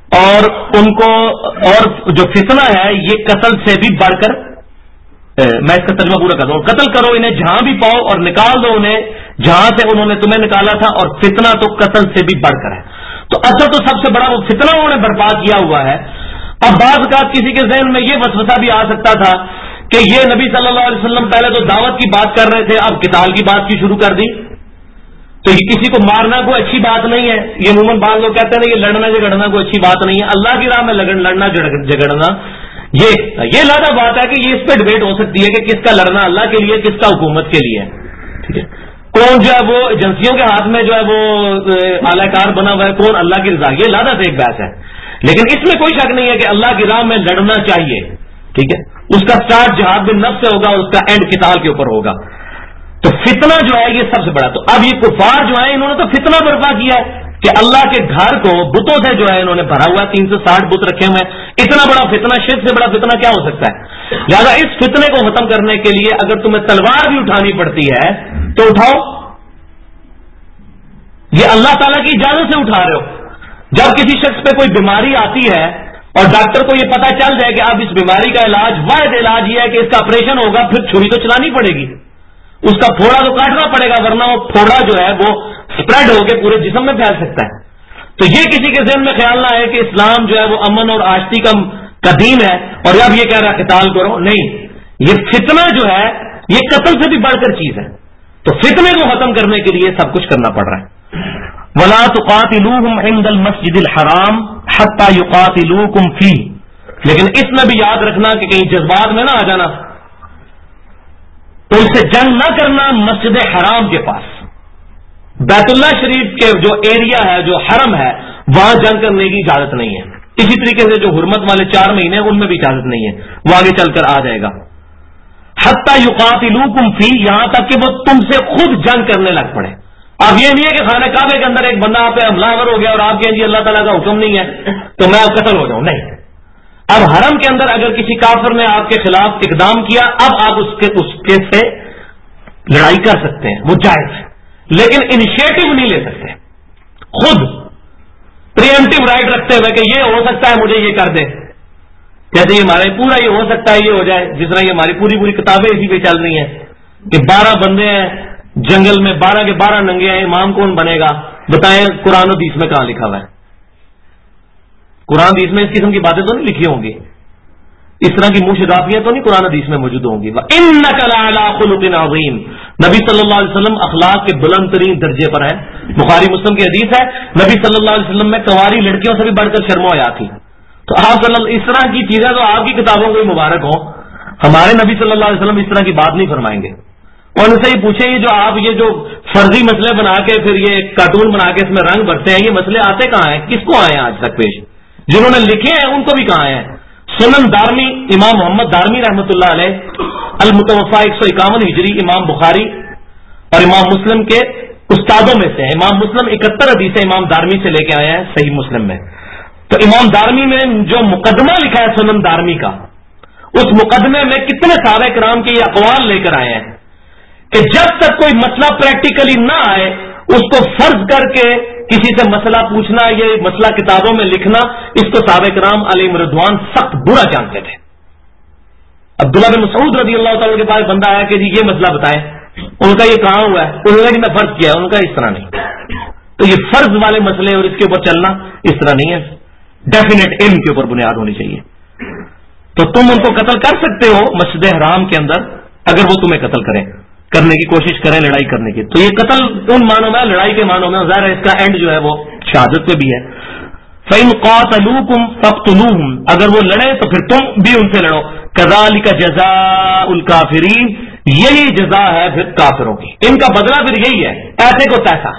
اور ان کو اور جو فتنہ ہے یہ قتل سے بھی بڑھ کر، میں اس کا ترجمہ پورا کر دوں، قتل کرو انہیں جہاں بھی پاؤ اور نکال دو انہیں جہاں سے انہوں نے تمہیں نکالا تھا، اور فتنہ تو قتل سے بھی بڑھ کر ہے۔ تو اصل تو سب سے بڑا وہ فتنہ انہوں نے برپا کیا ہوا ہے۔ اب بعض اوقات کسی کے ذہن میں یہ وسوسہ بھی آ سکتا تھا کہ یہ نبی صلی اللہ علیہ وسلم پہلے تو دعوت کی بات کر رہے تھے، اب قتال کی بات کی شروع کر دی، تو یہ کسی کو مارنا کوئی اچھی بات نہیں ہے۔ یہ عموماً بعض لوگ کہتے ہیں یہ لڑنا جھگڑنا کوئی اچھی بات نہیں ہے، اللہ کی راہ میں لڑنا جھگڑنا یہ علیحدہ بات ہے کہ یہ اس پہ ڈبیٹ ہو سکتی ہے کہ کس کا لڑنا اللہ کے لیے، کس کا حکومت کے لیے، ٹھیک ہے، کون جو ہے وہ ایجنسیوں کے ہاتھ میں جو ہے وہ اعلی کار بنا ہوا ہے، کون اللہ کی رضا، یہ علیحدہ سے ایک بحث ہے۔ لیکن اس میں کوئی شک نہیں ہے کہ اللہ کی راہ میں لڑنا چاہیے، ٹھیک ہے، اس کا اسٹارٹ جہاد بن نفس سے ہوگا اور اس کا اینڈ قتال کے اوپر ہوگا۔ تو فتنہ جو ہے یہ سب سے بڑا، تو اب یہ کفار جو ہیں انہوں نے تو فتنہ برپا کیا ہے کہ اللہ کے گھر کو بتوں سے جو ہے انہوں نے بھرا ہوا، 360 بت رکھے ہوئے ہیں۔ اتنا بڑا فتنہ، شرک سے بڑا فتنہ کیا ہو سکتا ہے؟ لہٰذا اس فتنے کو ختم کرنے کے لیے اگر تمہیں تلوار بھی اٹھانی پڑتی ہے تو اٹھاؤ، یہ اللہ تعالیٰ کی اجازت سے اٹھا رہے ہو۔ جب کسی شخص پہ کوئی بیماری آتی ہے اور ڈاکٹر کو یہ پتا چل جائے کہ اب اس بیماری کا علاج، واحد علاج یہ ہے کہ اس کا آپریشن ہوگا، پھر چھری تو چلانی پڑے گی، اس کا پھوڑا تو کاٹنا پڑے گا، ورنہ وہ پھوڑا جو ہے وہ اسپریڈ ہو کے پورے جسم میں پھیل سکتا ہے۔ تو یہ کسی کے ذہن میں خیال نہ ہے کہ اسلام جو ہے وہ امن اور آشتی کا دین ہے اور اب یہ کہہ رہا ہے قتال کرو، نہیں، یہ فتنہ جو ہے یہ قتل سے بھی بڑھ کر چیز ہے۔ تو فتنے کو ختم کرنے کے لیے سب کچھ کرنا پڑ رہا ہے۔ وَلَا تُقَاتِلُوهُمْ عِنْدَ الْمَسْجِدِ الْحَرَامِ حَتَّى يُقَاتِلُوكُمْ فِيهِ، لیکن اس میں بھی یاد رکھنا کہ کہیں جذبات میں نہ آ جانا، تو اس سے جنگ نہ کرنا مسجد حرام کے پاس، بیت اللہ شریف کے جو ایریا ہے، جو حرم ہے، وہاں جنگ کرنے کی اجازت نہیں ہے۔ اسی طریقے سے جو حرمت والے 4 مہینے ان میں بھی اجازت نہیں ہے، وہ آگے چل کر آ جائے گا۔ حتی یقاتلوکم فی، یہاں تک کہ وہ تم سے خود جنگ کرنے لگ پڑے۔ اب یہ نہیں ہے کہ خانہ کعبے کے اندر ایک بندہ آپ پہ حملہ آور ہو گیا اور آپ کہیں جی اللہ تعالیٰ کا حکم نہیں ہے تو میں اب قتل ہو جاؤں، نہیں۔ اب حرم کے اندر اگر کسی کافر نے آپ کے خلاف اقدام کیا، اب آپ اس کے سے لڑائی کر سکتے ہیں، وہ جائز ہے، لیکن انیشیٹو نہیں لے سکتے، خود پریمپٹیو رائٹ رکھتے ہوئے کہ یہ ہو سکتا ہے مجھے یہ کر دے، جیسے یہ ہمارے پورا یہ ہو سکتا ہے یہ ہو جائے، جس طرح یہ ہماری پوری کتابیں اسی پہ چل رہی ہیں کہ 12 بندے ہیں جنگل میں، 12 کے 12 ننگے ہیں، امام کون بنے گا؟ بتائیں قرآن و حدیث میں کہاں لکھا ہوا ہے؟ قرآن حدیث میں اس قسم کی باتیں تو نہیں لکھی ہوں گی، اس طرح کی منشدافیاں تو نہیں قرآن حدیث میں موجود ہوں گی۔ وَإِنَّكَ لَعَلَىٰ خُلُقٍ عَظِيمٍ، نبی صلی اللہ علیہ وسلم اخلاق کے بلند ترین درجے پر ہیں۔ بخاری مسلم کی حدیث ہے، نبی صلی اللہ علیہ وسلم میں کنواری لڑکیوں سے بھی بڑھ کر شرم و حیا تھی۔ تو آپ اس طرح کی چیزیں تو آپ کی کتابوں کو ہی مبارک ہوں، ہمارے نبی صلی اللہ علیہ وسلم اس طرح کی بات نہیں فرمائیں گے۔ اور ان سے یہ پوچھیں یہ جو فرضی مسئلے بنا کے پھر یہ کارٹون بنا کے اس میں رنگ بھرتے ہیں، یہ مسئلے آتے کہاں ہیں؟ کس کو آئے ہیں آج تک پیش؟ جنہوں نے لکھے ہیں ان کو بھی کہاں ہیں؟ سنن دارمی، امام محمد دارمی رحمۃ اللہ علیہ، المتوفا 151 ہجری، امام بخاری اور امام مسلم کے استادوں میں سے ہیں۔ امام مسلم 71 حدیثیں امام دارمی سے لے کے آئے ہیں صحیح مسلم میں۔ تو امام دارمی میں جو مقدمہ لکھا ہے سنن دارمی کا، اس مقدمے میں کتنے صحابہ کرام کے یہ اقوال لے کر آئے ہیں کہ جب تک کوئی مسئلہ پریکٹیکلی نہ آئے اس کو فرض کر کے کسی سے مسئلہ پوچھنا، یہ مسئلہ کتابوں میں لکھنا، اس کو صحابہ کرام علیہم رضوان سخت برا جانتے تھے۔ عبداللہ بن مسعود رضی اللہ تعالیٰ کے پاس بندہ آیا کہ جی یہ مسئلہ بتائیں، ان کا یہ کہاں ہوا ہے؟ انہوں نے کہ میں فرض کیا ہے، ان کا اس طرح نہیں۔ تو یہ فرض والے مسئلے اور اس کے اوپر چلنا اس طرح نہیں ہے، ڈیفینیٹ علم کے اوپر بنیاد ہونی چاہیے۔ تو تم ان کو قتل کر سکتے ہو مسجد حرام کے اندر اگر وہ تمہیں قتل کرنے کی کوشش کریں، لڑائی کرنے کی۔ تو یہ قتل ان معنوں میں، لڑائی کے معنوں میں، ظاہر ہے اس کا اینڈ جو ہے وہ شہادت پہ بھی ہے۔ فَإِن قَاتَلُوكُمْ فَاقْتُلُوهُمْ، اگر وہ لڑے تو پھر تم بھی ان سے لڑو۔ كَذَلِكَ جَزَاءُ الْكَافِرِينَ، یہی جزا ہے پھر کافروں کی، ان کا بدلہ پھر یہی ہے، ایسے کو تیسا،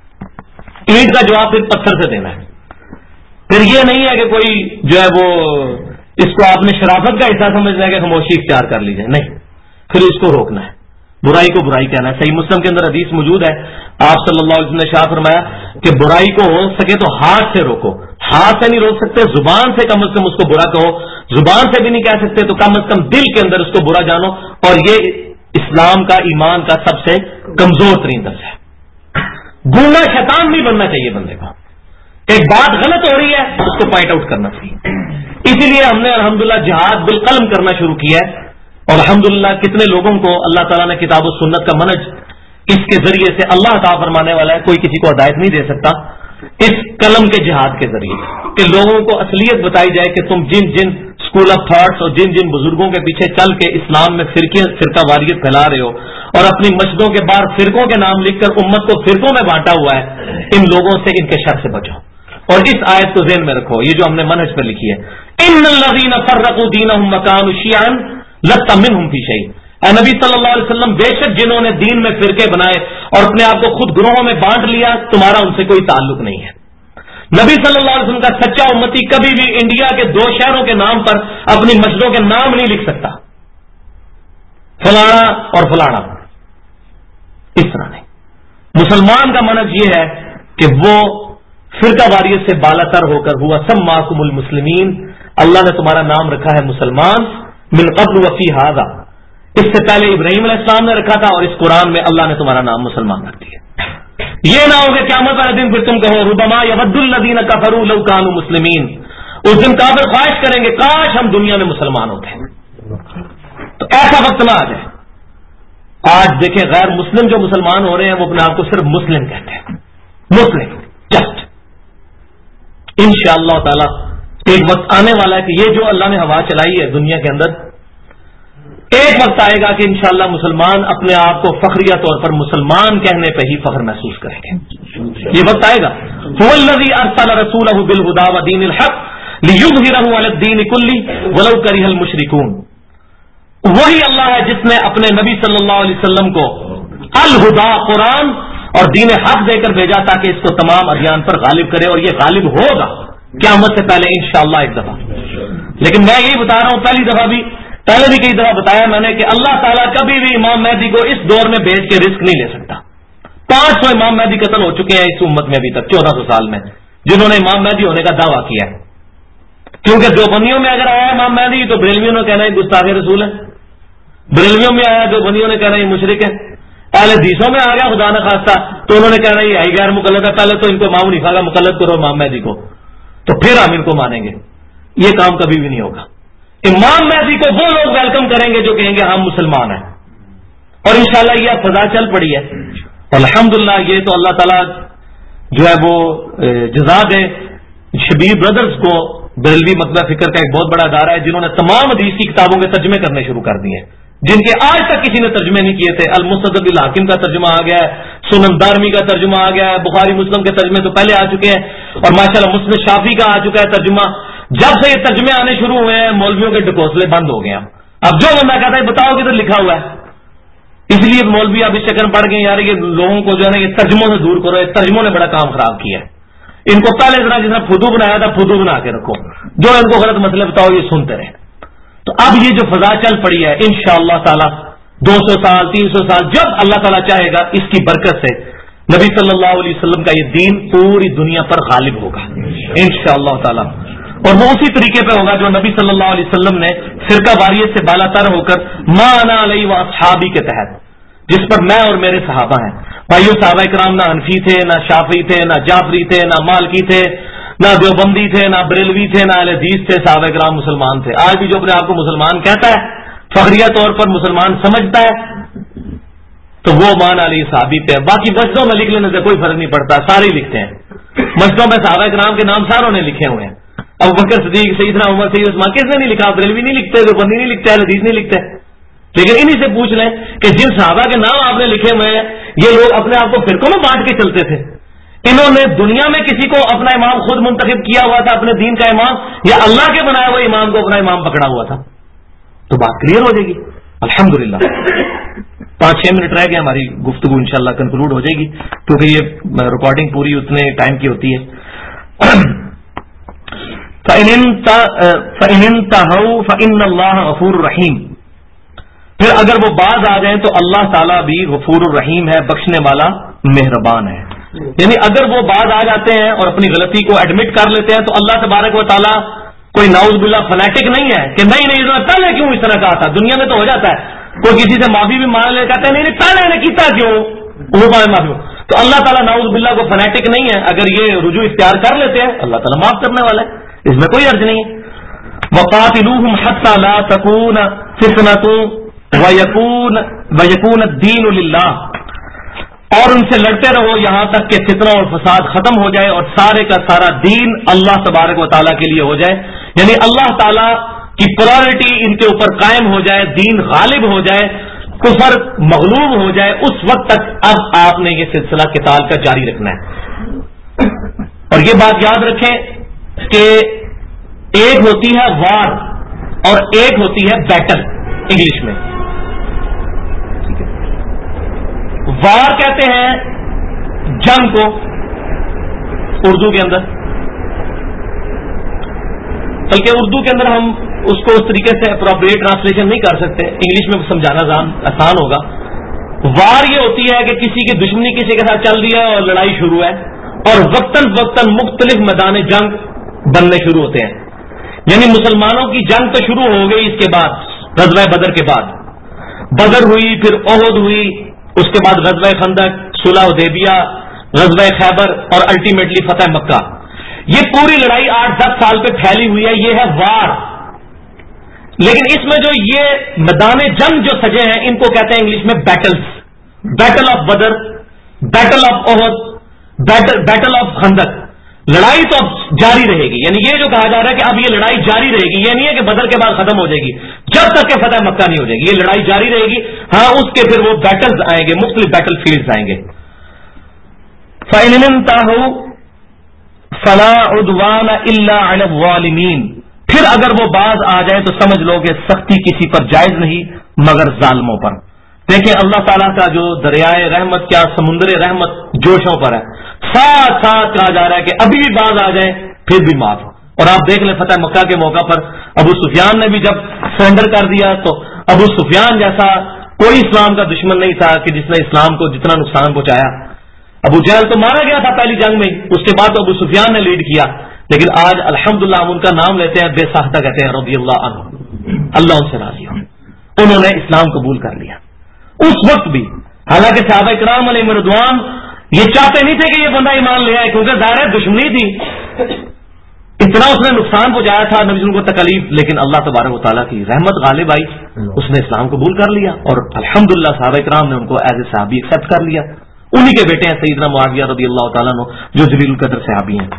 اینٹ کا جواب پھر پتھر سے دینا ہے۔ پھر یہ نہیں ہے کہ کوئی جو ہے وہ اس کو آپ نے شرافت کا حصہ سمجھنا ہے کہ خاموشی اختیار کر لی جائے، نہیں، پھر اس کو روکنا ہے، برائی کو برائی کہنا ہے۔ صحیح مسلم کے اندر حدیث موجود ہے، آپ صلی اللہ علیہ وسلم نے شاہ فرمایا کہ برائی کو ہو سکے تو ہاتھ سے روکو، ہاتھ سے نہیں روک سکتے، زبان سے کم از کم اس کو برا کہو، زبان سے بھی نہیں کہہ سکتے تو کم از کم دل کے اندر اس کو برا جانو، اور یہ اسلام کا، ایمان کا سب سے کمزور ترین درجہ ہے۔ گنگا شیطان نہیں بننا چاہیے بندے کو ایک بات غلط ہو رہی ہے اس کو پوائنٹ آؤٹ کرنا چاہیے. اسی لیے ہم نے الحمدللہ جہاد بالقلم کرنا شروع کیا ہے, اور الحمدللہ کتنے لوگوں کو اللہ تعالیٰ نے کتاب و سنت کا منہج اس کے ذریعے سے اللہ عطا فرمانے والا ہے. کوئی کسی کو ہدایت نہیں دے سکتا اس قلم کے جہاد کے ذریعے کہ لوگوں کو اصلیت بتائی جائے کہ تم جن جن اسکول آف تھاٹس اور جن جن بزرگوں کے پیچھے چل کے اسلام میں فرقہ واریت پھیلا رہے ہو اور اپنی مسجدوں کے باہر فرقوں کے نام لکھ کر امت کو فرقوں میں بانٹا ہوا ہے, ان لوگوں سے ان کے شر سے بچو. اور اس آیت کو ذہن میں رکھو, یہ جو ہم نے منہج پہ لکھی ہے, ان الذین فرقوا دینہم وکانوا شیعا لست منہم فی شیء. اے نبی صلی اللہ علیہ وسلم, بے شک جنہوں نے دین میں فرقے بنائے اور اپنے آپ کو خود گروہوں میں بانٹ لیا, تمہارا ان سے کوئی تعلق نہیں ہے. نبی صلی اللہ علیہ وسلم کا سچا امتی کبھی بھی انڈیا کے 2 شہروں کے نام پر اپنی مسجدوں کے نام نہیں لکھ سکتا, فلانا اور فلانا, اس طرح نہیں. مسلمان کا منہج یہ ہے کہ وہ فرقہ واریت سے بالا تر ہو کر ہوا سماکم المسلمین, اللہ نے تمہارا نام رکھا ہے مسلمان, من قبل وفی ھذا, اس سے پہلے ابراہیم علیہ السلام نے رکھا تھا اور اس قرآن میں اللہ نے تمہارا نام مسلمان رکھ دیا. یہ نہ ہو کہ قیامت والے دن پھر تم کہو ربما یود الذین کفروا لو کانوا مسلمین, اس دن کافر خواہش کریں گے کاش ہم دنیا میں مسلمان ہوتے ہیں. تو ایسا وقت نہ آ جائے. آج دیکھیں غیر مسلم جو مسلمان ہو رہے ہیں وہ اپنے آپ کو صرف مسلم کہتے ہیں, مسلم جسٹ. انشاءاللہ تعالی ایک وقت آنے والا ہے کہ یہ جو اللہ نے ہوا چلائی ہے دنیا کے اندر, ایک وقت آئے گا کہ انشاءاللہ مسلمان اپنے آپ کو فخریہ طور پر مسلمان کہنے پہ ہی فخر محسوس کریں گے. یہ وقت آئے گا. هو الذی ارسل رسولہ بالہدی ودین الحق لیظہرہ علی الدین کلہ ولو کرہ المشرکون. وہی اللہ ہے جس نے اپنے نبی صلی اللہ علیہ وسلم کو الہدا قرآن اور دین حق دے کر بھیجا تاکہ اس کو تمام ادیان پر غالب کرے, اور یہ غالب ہوگا قیامت سے پہلے انشاءاللہ ایک دفعہ. لیکن میں یہی بتا رہا ہوں, پہلے بھی کئی دفعہ بتایا میں نے کہ اللہ تعالیٰ کبھی بھی امام مہدی کو اس دور میں بھیج کے رسک نہیں لے سکتا. 500 امام مہدی قتل ہو چکے ہیں اس امت میں ابھی تک 1400 سال میں, جنہوں نے امام مہدی ہونے کا دعویٰ کیا ہے. کیونکہ دیوبندیوں میں اگر آیا امام مہدی تو بریلویوں نے کہنا ہے گستاخ رسول ہے, بریلویوں میں آیا دیوبندیوں نے کہنا ہے مشرک ہے, اہل حدیثوں میں آ گیا خدا نہ خواستہ تو انہوں نے کہنا ہے یہ غیر مقلد ہے. پہلے تو ان کو امام حنیفہ کا مقلد کرو امام مہدی کو, تو پھر ہم ان کو مانیں گے. یہ کام کبھی بھی نہیں ہوگا. امام مہدی کو وہ لوگ ویلکم کریں گے جو کہیں گے ہم مسلمان ہیں, اور انشاءاللہ یہ فضا چل پڑی ہے. الحمدللہ یہ تو اللہ تعالیٰ جو ہے وہ جزا دے شبیر بردرز کو. بریلوی مکتبہ فکر کا ایک بہت بڑا ادارہ ہے جنہوں نے تمام حدیث کی کتابوں کے ترجمے کرنے شروع کر دیے ہیں, جن کے آج تک کسی نے ترجمے نہیں کیے تھے. المستدرک بالحاکم کا ترجمہ آ گیا ہے, سنن دارمی کا ترجمہ آ گیا ہے, بخاری مسلم کے ترجمے تو پہلے آ چکے ہیں, اور ماشاءاللہ مسند شافعی کا آ چکا ہے ترجمہ. جب سے یہ ترجمے آنے شروع ہوئے ہیں مولویوں کے ڈکوسلے بند ہو گئے ہیں. اب جو بندہ کہتا ہے بتاؤ کدھر لکھا ہوا ہے, اس لیے مولوی اب اس چکر میں پڑ گئے یار یہ لوگوں کو جو ہے نا یہ ترجموں سے دور کرو. یہ ترجموں نے بڑا کام خراب کیا ہے. ان کو پہلے ذرا جس نے فدو بنایا تھا فدو بنا کے رکھو, جو ان کو غلط مسئلے بتاؤ یہ سنتے رہے. تو اب یہ جو فضا چل پڑی ہے انشاءاللہ تعالی 200 سال 300 سال جب اللہ تعالیٰ چاہے گا اس کی برکت سے نبی صلی اللہ علیہ وسلم کا یہ دین پوری دنیا پر غالب ہوگا انشاءاللہ تعالی. اور وہ اسی طریقے پہ ہوگا جو نبی صلی اللہ علیہ وسلم نے فرقہ واریت سے بالا تر ہو کر ما انا علیہ و اصحابی کے تحت, جس پر میں اور میرے صحابہ ہیں. بھائیو صحابہ کرام نہ حنفی تھے, نہ شافعی تھے, نہ جعفری تھے, نہ مالکی تھے, نہ دیوبندی تھے, نہ بریلوی تھے, نہ اہل حدیث تھے. صحابہ کرام مسلمان تھے. آج بھی جو اپنے آپ کو مسلمان کہتا ہے, فخریہ طور پر مسلمان سمجھتا ہے, تو وہ مان علی صحابی پہ. باقی مسجدوں میں لکھ لینے سے کوئی فرق نہیں پڑتا, سارے لکھتے ہیں. مسجدوں میں صحابہ کرام کے نام ساروں نے لکھے ہوئے ہیں. ابو بکر صدیق, سیدنا عمر, سید عثمان, کس نے نہیں لکھا؟ بریلوی نہیں لکھتے, دیوبندی نہیں لکھتے, اہل حدیث نہیں لکھتے. لیکن انہی سے پوچھ لیں کہ جن صحابہ کے نام آپ نے لکھے ہوئے ہیں یہ لوگ اپنے آپ کو فرقوں میں بانٹ کے چلتے تھے. انہوں نے دنیا میں کسی کو اپنا امام خود منتخب کیا ہوا تھا اپنے دین کا امام, یا اللہ کے بنائے ہوئے امام کو اپنا امام پکڑا ہوا تھا؟ تو بات کلیئر ہو جائے گی الحمدللہ. 5-6 منٹ رہ گئے, ہماری گفتگو انشاءاللہ کنکلوڈ ہو جائے گی کیونکہ یہ ریکارڈنگ پوری اتنے ٹائم کی ہوتی ہے. فَإِنِ انْتَهَوْا فَإِنَّ اللَّهَ غَفُورٌ رَحِيمٌ. پھر اگر وہ باز آ جائیں تو اللہ تعالیٰ بھی غفور الرحیم ہے, بخشنے والا مہربان ہے. یعنی اگر وہ باز آ جاتے ہیں اور اپنی غلطی کو ایڈمٹ کر لیتے ہیں تو اللہ تبارک و تعالیٰ کوئی نعوذ باللہ فنیٹک نہیں ہے کہ نہیں پہلے کیوں اس طرح کہا تھا. دنیا میں تو ہو جاتا ہے, کوئی کسی سے معافی بھی مانگ لے, کہتا ہے نہیں پہلے نے کیتا کیوں, وہ معافی. تو اللہ تعالیٰ نعوذ باللہ کو فنیٹک نہیں ہے، اگر یہ رجوع اختیار کر لیتے ہیں اللہ تعالیٰ معاف کرنے والا ہے، اس میں کوئی حرج نہیں ہے۔ وَقَاتِلُوهُمْ حَتَّى لَا تَكُونَ فِتْنَةٌ وَيَكُونَ الدِّينُ لِلَّهِ، اور ان سے لڑتے رہو یہاں تک کہ فتنہ اور فساد ختم ہو جائے اور سارے کا سارا دین اللہ تبارک و تعالیٰ کے لیے ہو جائے، یعنی اللہ تعالیٰ کی پرائرٹی ان کے اوپر قائم ہو جائے، دین غالب ہو جائے، کفر مغلوب ہو جائے، اس وقت تک اب آپ نے یہ سلسلہ قتال کا جاری رکھنا ہے۔ اور یہ بات یاد رکھیں کہ ایک ہوتی ہے وار اور ایک ہوتی ہے بیٹل انگلش میں۔ وار کہتے ہیں جنگ کو اردو کے اندر، بلکہ اردو کے اندر ہم اس کو اس طریقے سے اپروپریٹ ٹرانسلیشن نہیں کر سکتے، انگلش میں سمجھانا آسان ہوگا۔ وار یہ ہوتی ہے کہ کسی کی دشمنی کسی کے ساتھ چل رہی ہے اور لڑائی شروع ہے، اور وقتاً فوقتاً مختلف میدان جنگ بننے شروع ہوتے ہیں، یعنی مسلمانوں کی جنگ تو شروع ہو گئی، اس کے بعد غزوہ بدر کے بعد بدر ہوئی، پھر احد ہوئی، اس کے بعد غزوہ خندق، صلح حدیبیہ، غزوہ خیبر اور الٹیمیٹلی فتح مکہ۔ یہ پوری لڑائی 8-10 سال پہ پھیلی ہوئی ہے، یہ ہے وار۔ لیکن اس میں جو یہ میدان جنگ جو سجے ہیں ان کو کہتے ہیں انگلش میں battles, battle of Badr, battle of Uhud, battle of Khandaq. لڑائی تو اب جاری رہے گی، یعنی یہ جو کہا جا رہا ہے کہ اب یہ لڑائی جاری رہے گی، یہ نہیں ہے کہ بدر کے بعد ختم ہو جائے گی، جب تک کہ فتح مکہ نہیں ہو جائے گی یہ لڑائی جاری رہے گی۔ ہاں اس کے پھر وہ بیٹلز آئیں گے، مختلف بیٹل فیلڈز آئیں گے۔ فَإِنِ انْتَهُوا فَلَا عُدْوَانَ إِلَّا عَلَى الظَّالِمِينَ، پھر اگر وہ باز آ جائے تو سمجھ لو کہ سختی کسی پر جائز نہیں مگر ظالموں پر۔ دیکھیں اللہ تعالیٰ کا جو دریائے رحمت، کیا سمندر رحمت جوشوں پر ہے، ساتھ ساتھ کہا جا رہا ہے کہ ابھی بھی باز آ جائیں پھر بھی معاف۔ اور آپ دیکھ لیں فتح مکہ کے موقع پر ابو سفیان نے بھی جب سرنڈر کر دیا تو ابو سفیان جیسا کوئی اسلام کا دشمن نہیں تھا کہ جس نے اسلام کو جتنا نقصان پہنچایا۔ ابو جہل تو مارا گیا تھا پہلی جنگ میں، اس کے بعد تو ابو سفیان نے لیڈ کیا، لیکن آج الحمدللہ ہم ان کا نام لیتے ہیں، بے ساختہ کہتے ہیں رضی اللہ عنہ، اللہ ان سے راضی ہو، انہوں نے اسلام قبول کر لیا اس وقت بھی۔ حالانکہ صحابہ کرام علیہ رضوان یہ چاہتے نہیں تھے کہ یہ بندہ ایمان لے آئے، کیونکہ ظاہر ہے دشمنی تھی، اتنا اس نے نقصان پہنچایا تھا نبی کو تکلیف، لیکن اللہ تبارک و تعالیٰ کی رحمت غالب آئی، اس نے اسلام قبول کر لیا، اور الحمدللہ صحابہ کرام نے ان کو ایز اے صحابی ایکسپٹ کر لیا۔ انہی کے بیٹے ہیں سیدنا معاویہ رضی اللہ تعالیٰ عنہ جو جلیل القدر صحابی ہیں۔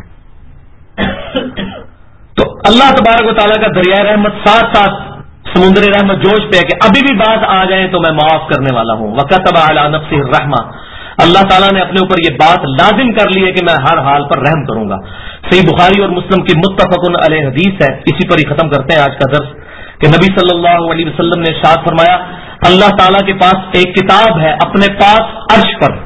تو اللہ تبارک و تعالیٰ کا دریائے رحمت ساتھ ساتھ سمندر رحمت جوش پہ ہے کہ ابھی بھی باز آ جائیں تو میں معاف کرنے والا ہوں۔ وَكَتَبَ عَلَى نَفْسِهِ الرَّحْمَةَ، اللہ تعالیٰ نے اپنے اوپر یہ بات لازم کر لی ہے کہ میں ہر حال پر رحم کروں گا۔ صحیح بخاری اور مسلم کی متفق علیہ حدیث ہے، اسی پر ہی ختم کرتے ہیں آج کا درس، کہ نبی صلی اللہ علیہ وسلم نے ارشاد فرمایا اللہ تعالیٰ کے پاس ایک کتاب ہے اپنے پاس عرش پر،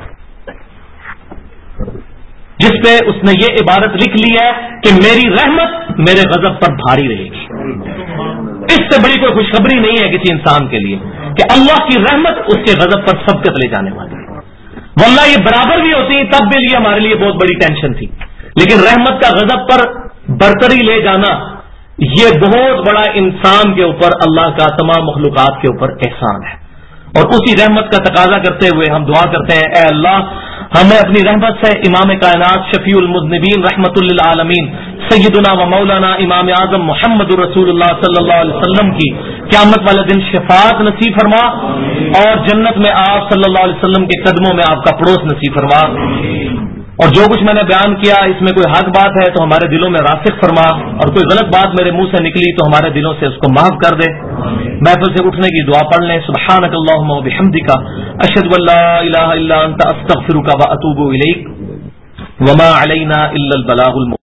جس پہ اس نے یہ عبارت لکھ لی ہے کہ میری رحمت میرے غضب پر بھاری رہے گی۔ اس سے بڑی کوئی خوشخبری نہیں ہے کسی انسان کے لیے کہ اللہ کی رحمت اس کے غضب پر سبقت لے جانے والی ہے، واللہ یہ برابر بھی ہوتی تب بھی ہمارے لیے بہت بڑی ٹینشن تھی، لیکن رحمت کا غضب پر برتری لے جانا یہ بہت بڑا انسان کے اوپر اللہ کا تمام مخلوقات کے اوپر احسان ہے۔ اور اسی رحمت کا تقاضا کرتے ہوئے ہم دعا کرتے ہیں اے اللہ ہمیں اپنی رحمت سے امام کائنات شفیع المذنبین رحمت للعالمین سیدنا و مولانا امام اعظم محمد رسول اللہ صلی اللہ علیہ وسلم کی قیامت والے دن شفاعت نصیب فرما، اور جنت میں آپ صلی اللہ علیہ وسلم کے قدموں میں آپ کا پڑوس نصیب فرما، اور جو کچھ میں نے بیان کیا اس میں کوئی حق بات ہے تو ہمارے دلوں میں راسخ فرما، اور کوئی غلط بات میرے منہ سے نکلی تو ہمارے دلوں سے اس کو معاف کر دے۔ محفل سے اٹھنے کی دعا پڑھ لیں۔ سبحانک اللہم و بحمدک اشہد ان لا الہ الا انت استغفرک و اتوب الیک وما علینا الا البلاغ المبین۔